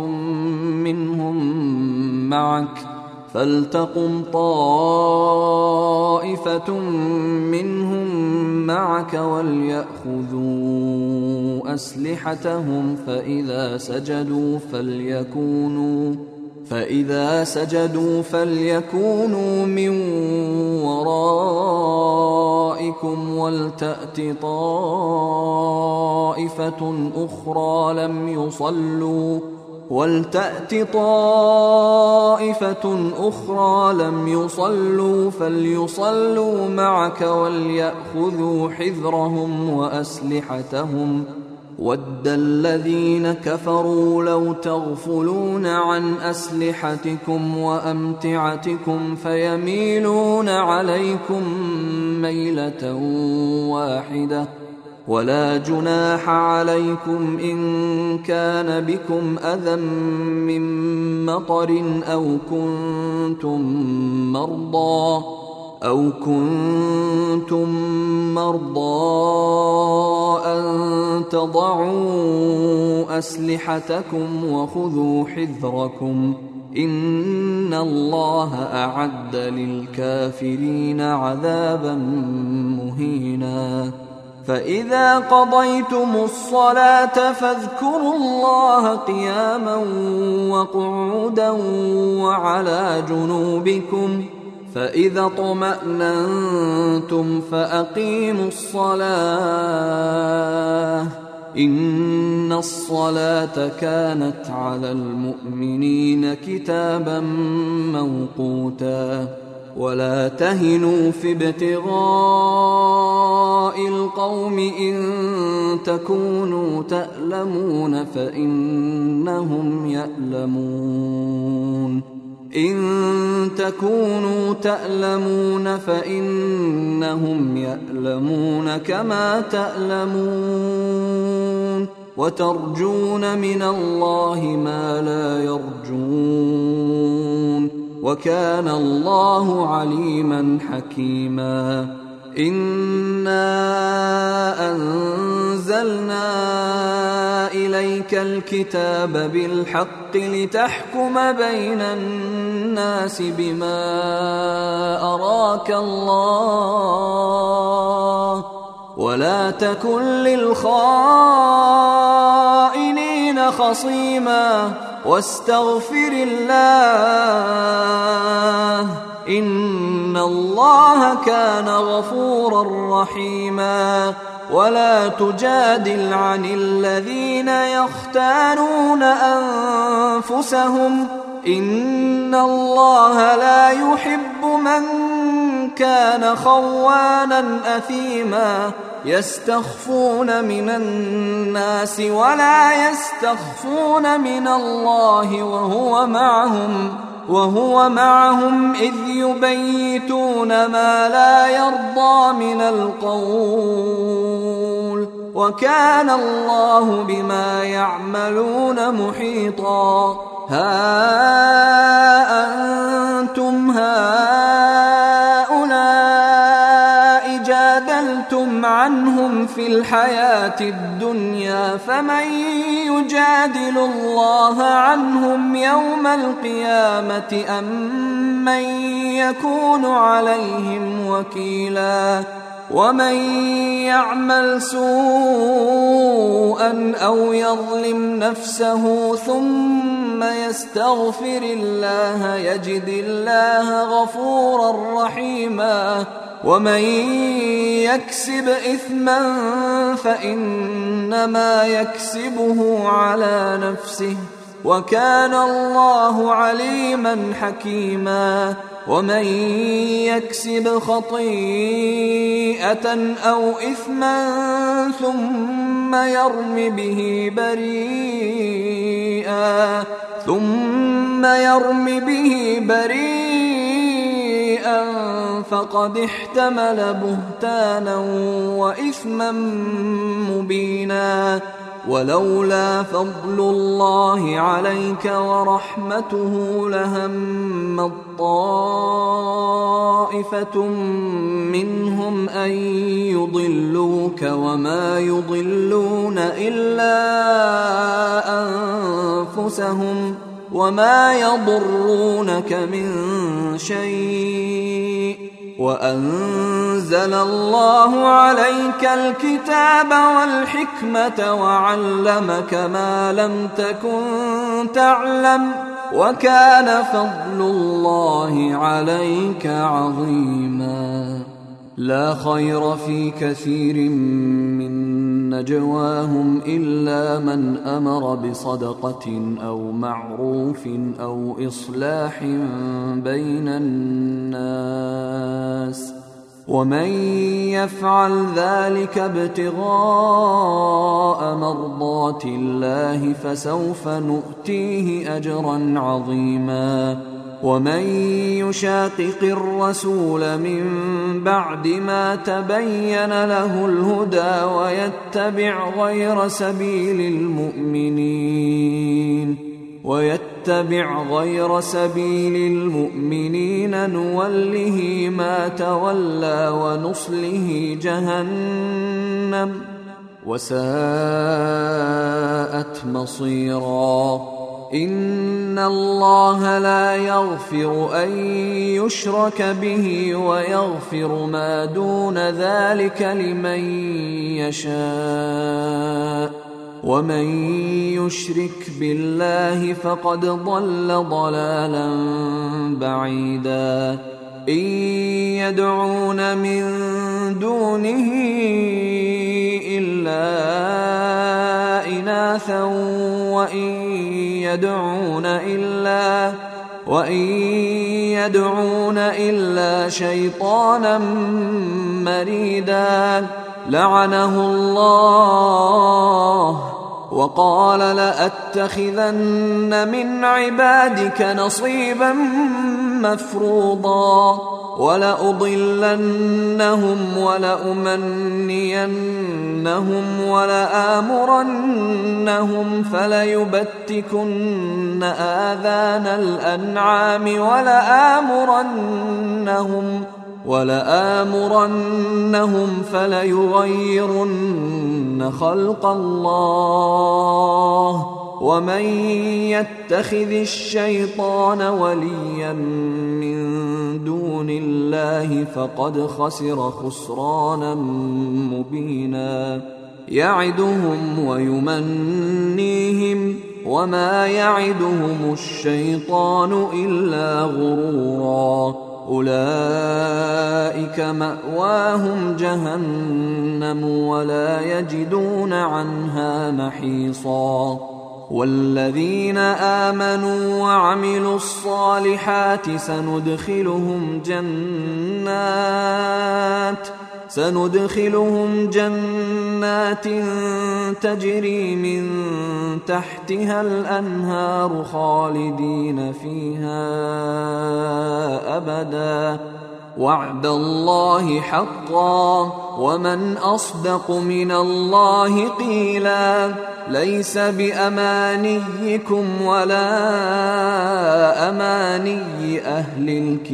منهم معك وليأخذوا أسلحتهم فإذا سجدوا فليكونوا من ورائكم ولتأت طائفة أخرى لم يصلوا فليصلوا معك وليأخذوا حذرهم وأسلحتهم. وَدَّ الَّذِينَ كَفَرُوا لَوْ تَغْفُلُونَ عَنْ أَسْلِحَتِكُمْ وَأَمْتِعَتِكُمْ فَيَمِيلُونَ عَلَيْكُمْ مَيْلَةً وَاحِدَةً. ولا جناح عليكم إن كان بكم أذى من مطر أو كنتم مرضى أن تضعوا أسلحتكم وخذوا حذركم إن الله أعد للكافرين عذابا مهينا. فإذا قضيتم الصلاة فاذكروا الله قياما وقعودا وعلى جنوبكم فإذا اطمأننتم فأقيموا الصلاة إن الصلاة كانت على المؤمنين كتابا موقوتا. ولا تهنوا في ابتغاء القوم إن تكونوا تألمون فإنهم يألمون كما تألمون وترجون من الله ما لا يرجون وكان الله عليما حكيما. إنا أنزلنا إليك الكتاب بالحق لتحكم بين الناس بما أراك الله ولا تكن للخائنين خصيما واستغفر الله إن الله كان غفورا رحيما. ولا تجادل عن الذين يختانون أنفسهم إن الله لا يحب من كان خوانا أثيما. يستخفون من الناس ولا يستخفون من الله وهو معهم إذ يبيتون ما لا يرضى من القول وكان الله بما يعملون محيطا. ها أنتم هؤلاء جادلتم عنهم في الحياة الدنيا فمن يجادل الله عنهم يوم القيامة أم من يكون عليهم وكيلا. ومن يعمل سوءا أو يظلم نفسه ثم يستغفر الله يجد الله غفورا رحيما. ومن يكسب إثما فإنما يكسبه على نفسه وكان الله عليما حكيما. ومن يكسب خطيئة أو إثما ثم يرم به بريئا فقد احتمل بهتانا وإثما مبينا. ولولا فضل الله عليك ورحمته لهم طائفة منهم أن يضلوك وما يضلون إلا أنفسهم وما يضرونك من شيء. وأنزل الله عليك الكتاب والحكمة وعلمك ما لم تكن تعلم وكان فضل الله عليك عظيما. لا خير في كثير من نجواهم إلا من أمر بصدقة أو معروف أو إصلاح بين الناس ومن يفعل ذلك ابتغاء مرضات الله فسوف نؤتيه أجرا عظيما. ومن يشاقق الرسول من بعد ما تبين له الهدى ويتبع غير سبيل المؤمنين نوله ما تولى ونصله جهنم وساءت مصيرا. إن الله لا يغفر أن يشرك به ويغفر ما دون ذلك لمن يشاء ومن يشرك بالله فقد ضل ضلالا بعيدا. إن يدعون من دونه إلا إناثا وإن يدعون إلا شيطانا مريدا لعنه الله وقال لأتخذن من عبادك نصيبا مفروضا ولأضلنهم ولأمنينهم ولآمرنهم فليبتكن آذان الأنعام ولآمرنهم فليغيرن خلق الله. ومن يتخذ الشيطان وليا من دون الله فقد خسر خسرانا مبينا. يعدهم ويمنيهم وما يعدهم الشيطان إلا غرورا. أولئك مأواهم جهنم ولا يجدون عنها محيصا. والذين آمنوا وعملوا الصالحات سندخلهم جنات تجري من تحتها الأنهار خالدين فيها أبدا وعد الله حقا ومن أصدق من الله قيلا. ليس بأمانيكم ولا أماني أهل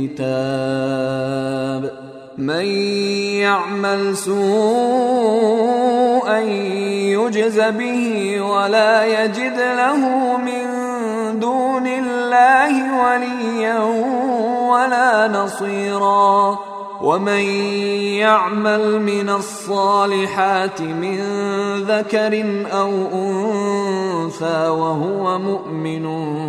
الكتاب. من يعمل سوءا يجز به ولا يجد له من دون الله وليا ولا نصيرا. ومن يعمل من الصالحات من ذكر أو أنثى وهو مؤمن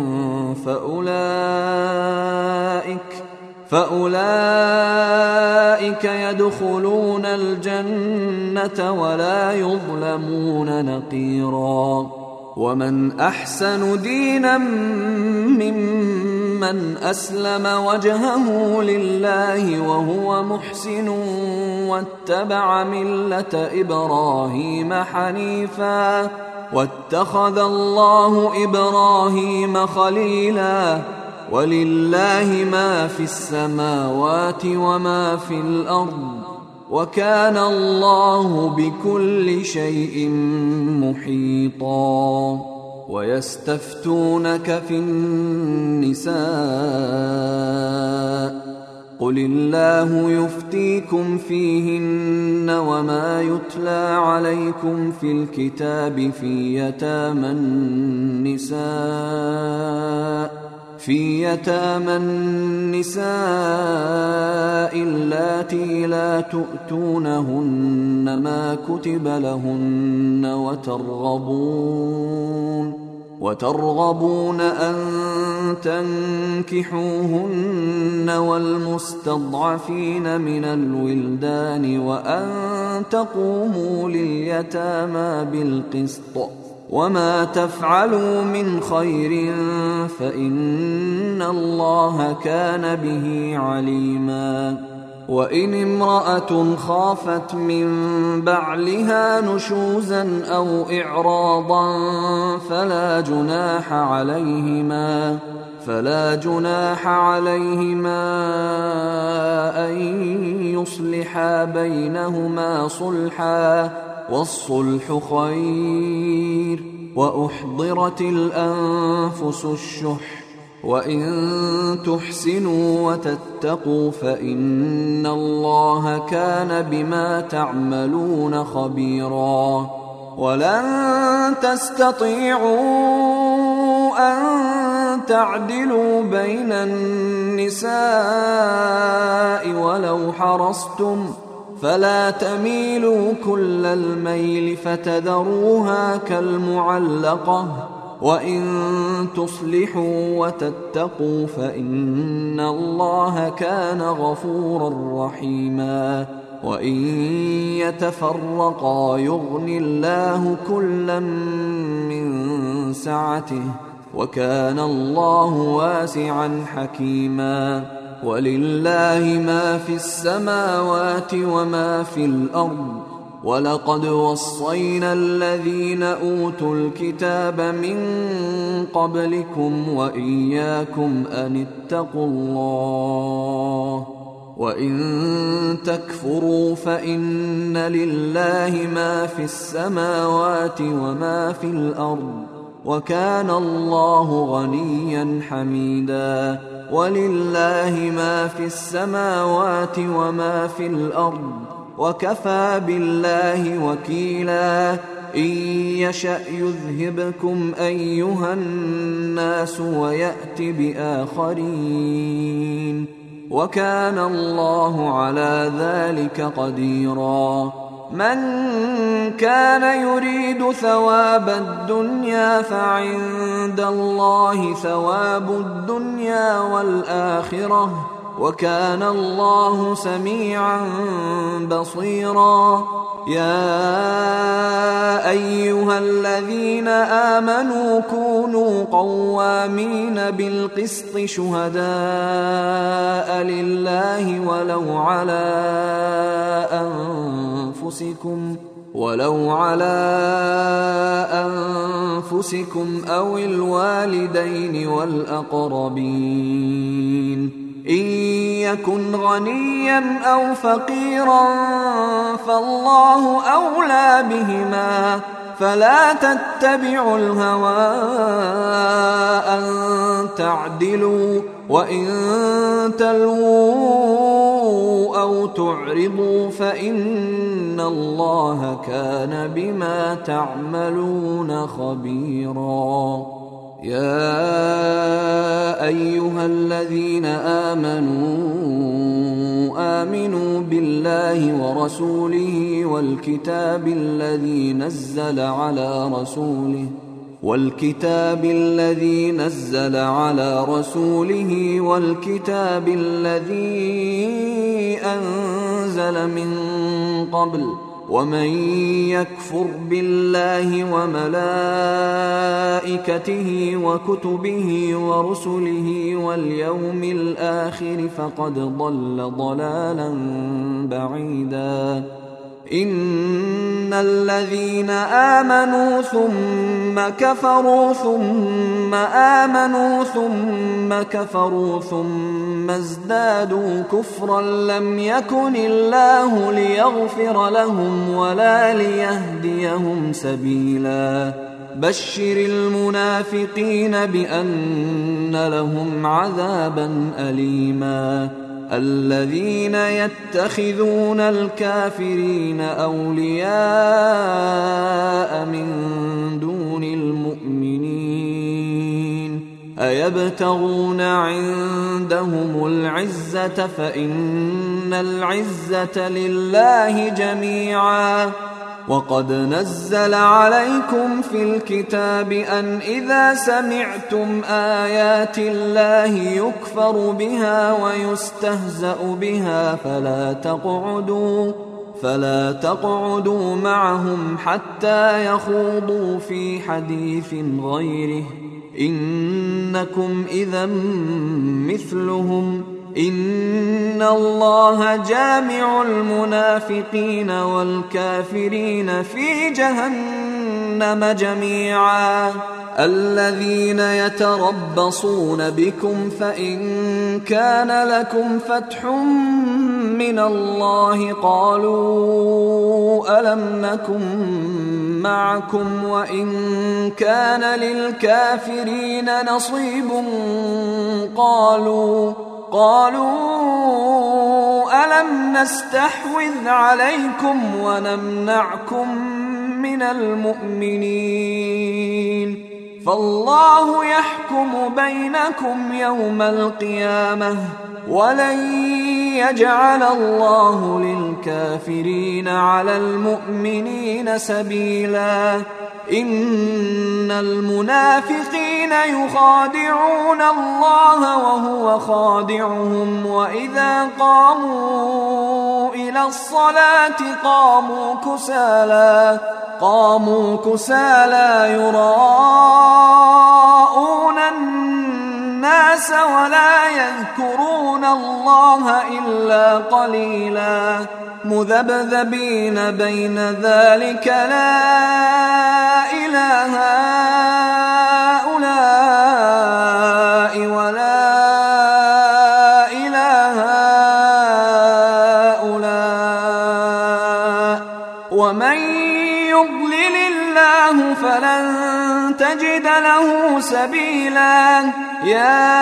فأولئك يدخلون الجنة ولا يظلمون نقيرا. ومن أحسن دينا ممن أسلم وجهه لله وهو محسن واتبع ملة إبراهيم حنيفا واتخذ الله إبراهيم خليلا ولله ما في السماوات وما في الأرض وكان الله بكل شيء محيطا ويستفتونك في النساء قل الله يفتيكم فيهن وما يتلى عليكم في الكتاب في يتامى النساء اللاتي لا تؤتونهن ما كتب لهن وترغبون أن تنكحوهن والمستضعفين من الولدان وأن تقوموا لليتامى بالقسط وما تفعلوا من خير فإن الله كان به عليما وإن امرأة خافت من بعلها نشوزا أو إعراضا فلا جناح عليهما أن يصلحا بينهما صلحا والصلح خير وأحضرت الأنفس الشح وإن تحسنوا وتتقوا فإن الله كان بما تعملون خبيرا ولن تستطيعوا أن تعدلوا بين النساء ولو حرصتم فلا تميلوا كل الميل فتذروها كالمعلقة وإن تصلحوا وتتقوا فإن الله كان غفورا رحيما وإن يتفرقا يغني الله كلا من سعته وكان الله واسعا حكيما ولله ما في السماوات وما في الأرض ولقد وصينا الذين أوتوا الكتاب من قبلكم وإياكم أن اتقوا الله وإن تكفروا فإن لله ما في السماوات وما في الأرض وكان الله غنيا حميدا ولله ما في السماوات وما في الأرض وكفى بالله وكيلا إن يشأ يذهبكم أيها الناس ويأت بآخرين وكان الله على ذلك قديرا من كان يريد ثواب الدنيا فعند الله ثواب الدنيا والآخرة وكان الله سميعا بصيرا يا أيها الذين آمنوا كونوا قوامين بالقسط شهداء لله ولو على أنفسكم أو الوالدين والأقربين إن يكن غنيا أو فقيرا فالله أولى بهما فلا تتبعوا الهوى أن تعدلوا وإن تلووا أو تعرضوا فإن الله كان بما تعملون خبيرا يا أيها الذين آمنوا بالله ورسوله والكتاب الذي نزل على رسوله والكتاب الذي أنزل من قبل ومن يكفر بالله وملائكته وكتبه ورسله واليوم الآخر فقد ضل ضلالا بعيدا. إن الذين آمنوا ثم كفروا ثم آمنوا ثم كفروا ثم ازدادوا كفرا لم يكن الله ليغفر لهم ولا ليهديهم سبيلا. بشر المنافقين بأن لهم عذابا أليما. الذين يتخذون الكافرين أولياء من دون المؤمنين أيبتغون عندهم العزة فإن العزة لله جميعا. وقد نزل عليكم في الكتاب أن إذا سمعتم آيات الله يكفر بها ويستهزأ بها فلا تقعدوا معهم حتى يخوضوا في حديث غيره إنكم إذا مثلهم. إن الله جامع المنافقين والكافرين في جهنم جميعا. الذين يتربصون بكم فإن كان لكم فتح من الله قالوا ألم نكن معكم وإن كان للكافرين نصيب قالوا ألم نستحوذ عليكم ونمنعكم من المؤمنين فالله يحكم بينكم يوم القيامة ولن يجعل الله للكافرين على المؤمنين سبيلا. إن المنافقين يخادعون الله وهو خادعهم وإذا قاموا إلى الصلاة قاموا كسالى يراءون الناس ولا يذكرون الله إلا قليلا. مذبذبين بين ذلك لا إله هؤلاء ولا إله هؤلاء ومن يضلل الله فلن تجد له سبيلا. يا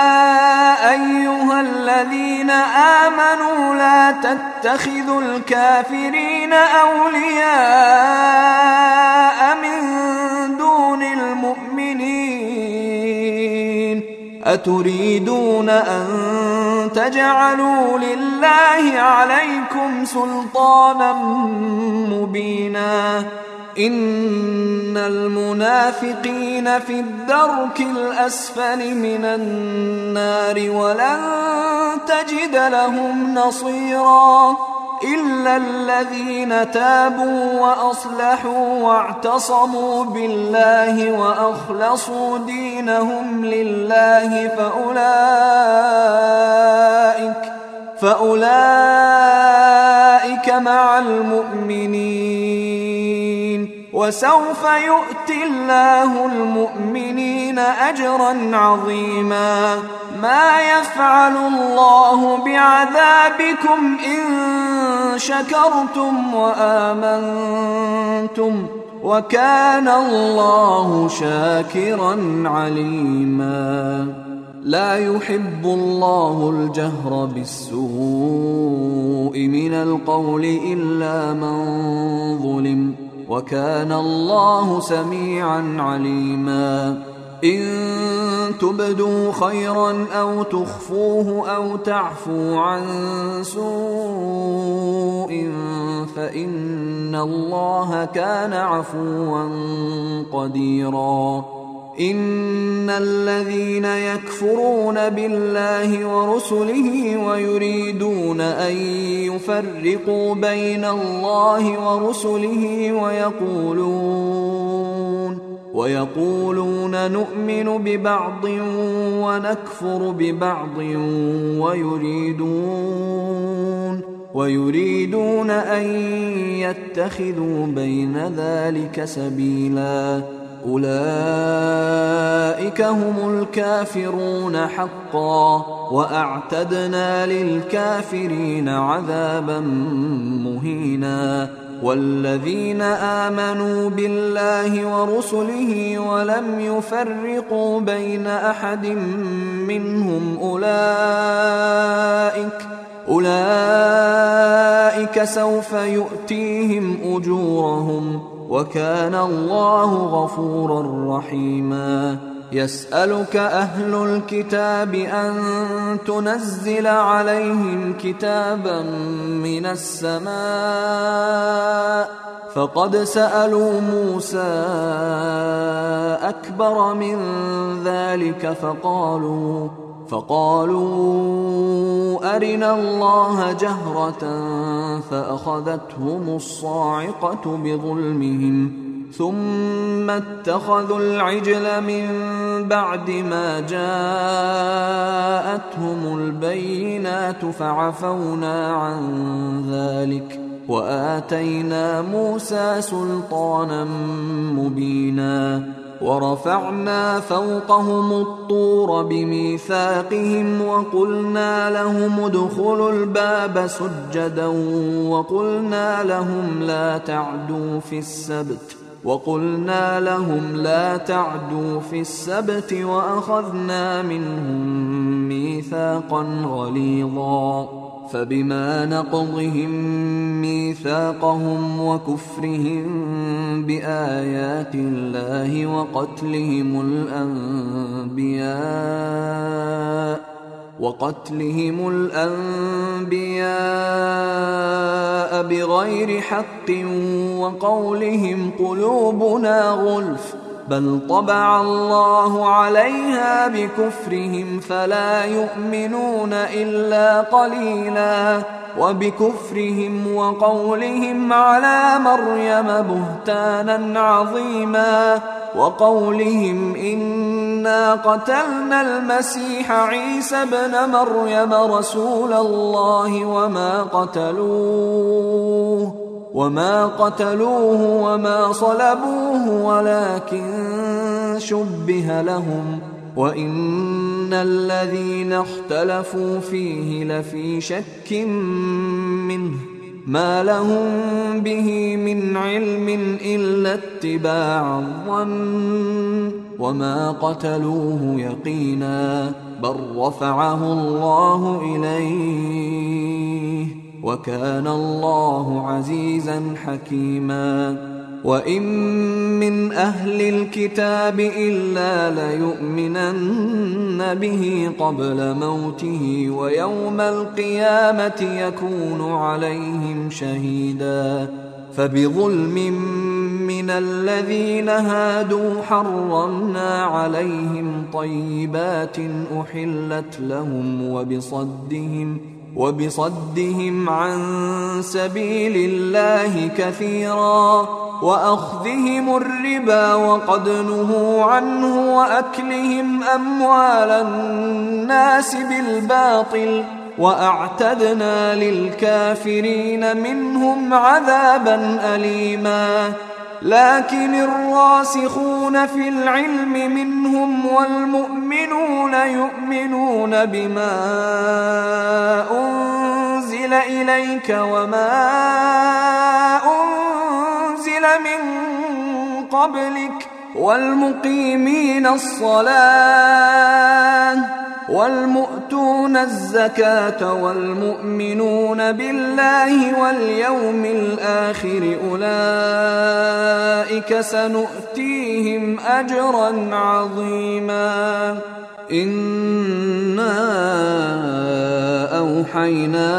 أيها الذين آمنوا لا تتخذوا الكافرين أولياء من دون المؤمنين أتريدون أن تجعلوا لله عليكم سلطانا مبينا. إن المنافقين في الدرك الأسفل من النار ولن تجد لهم نصيرا إلا الذين تابوا وأصلحوا واعتصموا بالله وأخلصوا دينهم لله فأولئك مع المؤمنين وسوف يؤتي الله المؤمنين أجرا عظيما. ما يفعل الله بعذابكم إن شكرتم وآمنتم وكان الله شاكرا عليما. لا يحب الله الجهر بالسوء من القول إلا من ظلم وكان الله سميعا عليما. إن تبدوا خيرا أو تخفوه أو تعفو عن سوء فإن الله كان عفوا قديرا. إن الذين يكفرون بالله ورسله ويريدون أن يفرقوا بين الله ورسله ويقولون نؤمن ببعض ونكفر ببعض ويريدون أن يتخذوا بين ذلك سبيلا أولئك هم الكافرون حقا وأعتدنا للكافرين عذابا مهينا والذين آمنوا بالله ورسله ولم يفرقوا بين أحد منهم أولئك سوف يؤتيهم أجورهم وكان الله غفورا رحيما يسألك أهل الكتاب أن تنزل عليهم كتابا من السماء فقد سألوا موسى أكبر من ذلك فقالوا أرنا الله جهرة فأخذتهم الصاعقة بظلمهم ثم اتخذوا العجل من بعد ما جاءتهم البينات فعفونا عن ذلك وآتينا موسى سلطانا مبينا ورفعنا فوقهم الطور بميثاقهم وقلنا لهم ادخلوا الباب سجدا وقلنا لهم لا تعدوا في السبت وأخذنا منهم ميثاقا غليظا فبما نقضهم ميثاقهم وكفرهم بآيات الله وقتلهم الأنبياء بغير حق وقولهم قلوبنا غلف بل طبع الله عليها بكفرهم فلا يؤمنون إلا قليلا وبكفرهم وقولهم على مريم بهتانا عظيما وقولهم إنا قتلنا المسيح عيسى ابن مريم رسول الله وما قتلوه وما صلبوه ولكن شبه لهم وإن الذين اختلفوا فيه لفي شك منه ما لهم به من علم إلا اتباع الظن وما قتلوه يقينا بل رفعه الله إليه وكان الله عزيزا حكيما وإن من أهل الكتاب إلا ليؤمنن به قبل موته ويوم القيامة يكون عليهم شهيدا فبظلم من الذين هادوا حرمنا عليهم طيبات أحلت لهم وبصدهم عن سبيل الله كثيرا وأخذهم الربا وقد نهوا عنه وأكلهم أموال الناس بالباطل وأعتدنا للكافرين منهم عذابا أليما لكن الراسخون في العلم منهم والمؤمنون يؤمنون بما أنزل إليك وما أنزل من قبلك والمقيمين الصلاة والمؤتون الزكاة والمؤمنون بالله واليوم الآخر أولئك سنؤتيهم أجرا عظيما إنا أوحينا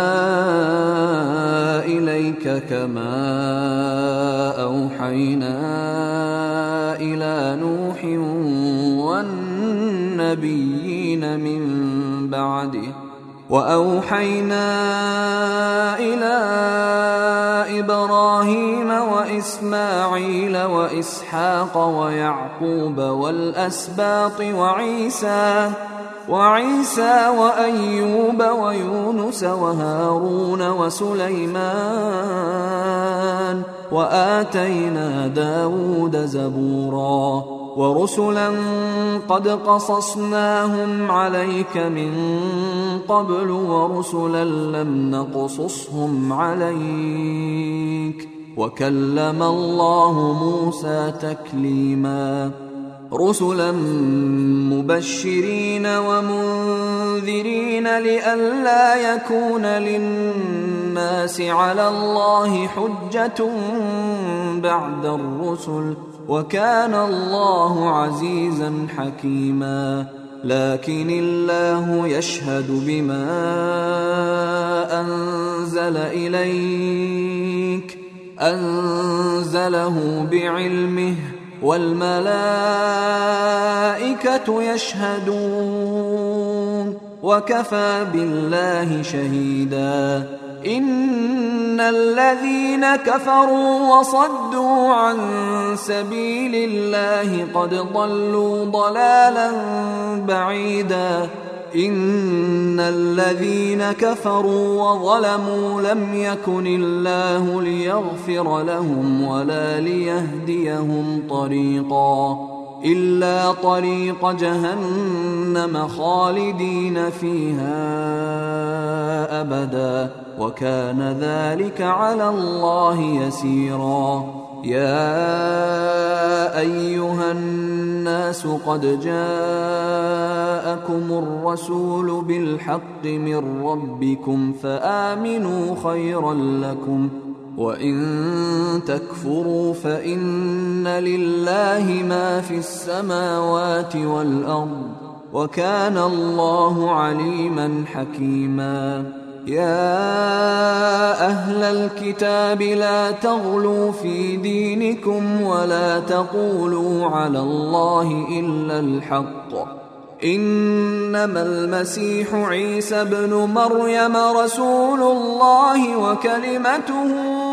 إليك كما أوحينا إلى نوح النبيين من بعده. وأوحينا إلى إبراهيم وإسماعيل وإسحاق ويعقوب والأسباط وعيسى وأيوب ويونس وهارون وسليمان، وآتينا داود زبورا، ورسلا قد قصصناهم عليك من قبل ورسلا لم نقصصهم عليك، وكلم الله موسى تكليما. رسلا مبشرين ومنذرين لئلا يكون للناس على الله حجة بعد الرسل، وكان الله عزيزا حكيما. لكن الله يشهد بما أنزل إليك، أنزله بعلمه، والملائكة يشهدون، وكفى بالله شهيدا. إن الذين كفروا وصدوا عن سبيل الله قد ضلوا ضلالا بعيدا. إن الذين كفروا وظلموا لم يكن الله ليغفر لهم ولا ليهديهم طريقا إلا طريق جهنم خالدين فيها أبدا، وكان ذلك على الله يسيرا. يا أيها الناس قد جاءكم الرسول بالحق من ربكم فآمنوا خيرا لكم، وإن تكفروا فإن لله ما في السماوات والأرض، وكان الله عليما حكيما. يا أهل الكتاب لا تغلوا في دينكم ولا تقولوا على الله إلا الحق، إنما المسيح عيسى ابن مريم رسول الله وكلمته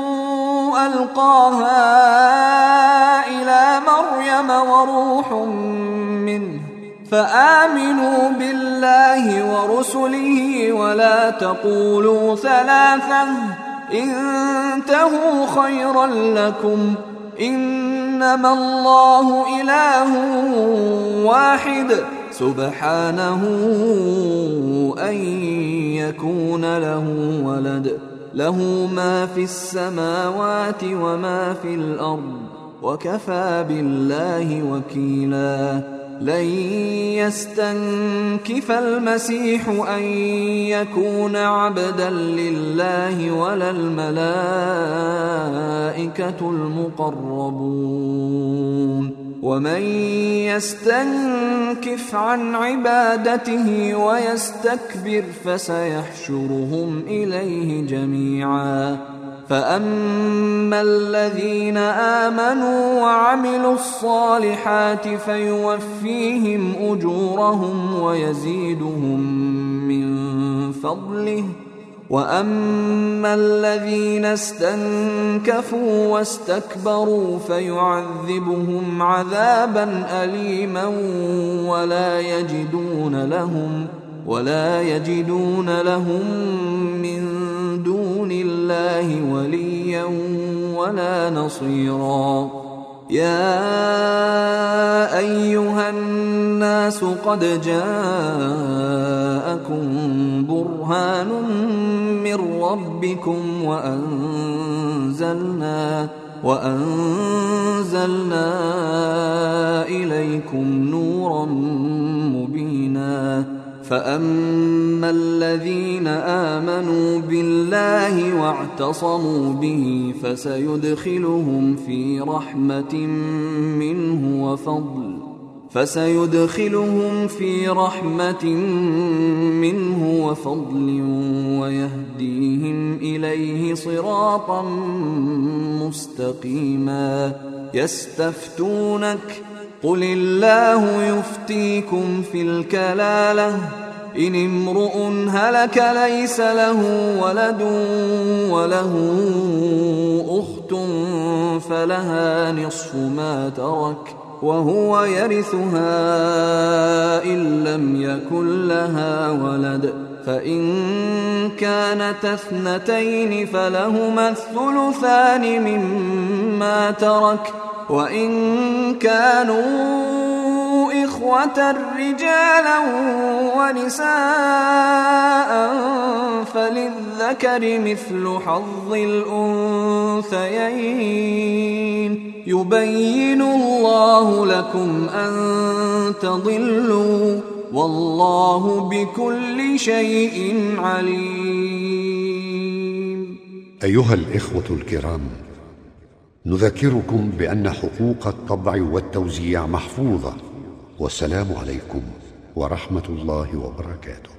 ألقاها إلى مريم وروح منه، فآمنوا بالله ورسله ولا تقولوا ثلاثة، انتهوا خيرا لكم، إنما الله إله واحد سبحانه أن يكون له ولد، له ما في السماوات وما في الأرض، وكفى بالله وكيلا. لن يستنكف المسيح أن يكون عبدا لله ولا الملائكة المقربون، ومن يستنكف عن عبادته ويستكبر فسيحشرهم إليه جميعا. فأما الذين آمنوا وعملوا الصالحات فيوفيهم أجورهم ويزيدهم من فضله، وأما الذين استنكفوا واستكبروا فيعذبهم عذابا أليما ولا يجدون لهم من دون الله وليا ولا نصيرا. يا أيها الناس قد جاءكم برهان من ربكم وأنزلنا إليكم نورا مبينا. فأما الذين آمنوا بالله واعتصموا به فسيدخلهم في رحمة منه وفضل ويهديهم إليه صراطا مستقيما. قل الله يفتيكم في الكلالة إن امرؤ هلك ليس له ولد وله أخت فلها نصف ما ترك وهو يرثها إن لم يكن لها ولد فإن كانت اثنتين فلهما الثلثان مما ترك وإن كانوا إخوة رجالا ونساء فللذكر مثل حظ الأنثيين يبين الله لكم أن تضلوا والله بكل شيء عليم. أيها الإخوة الكرام، نذكركم بأن حقوق الطبع والتوزيع محفوظة، والسلام عليكم ورحمة الله وبركاته.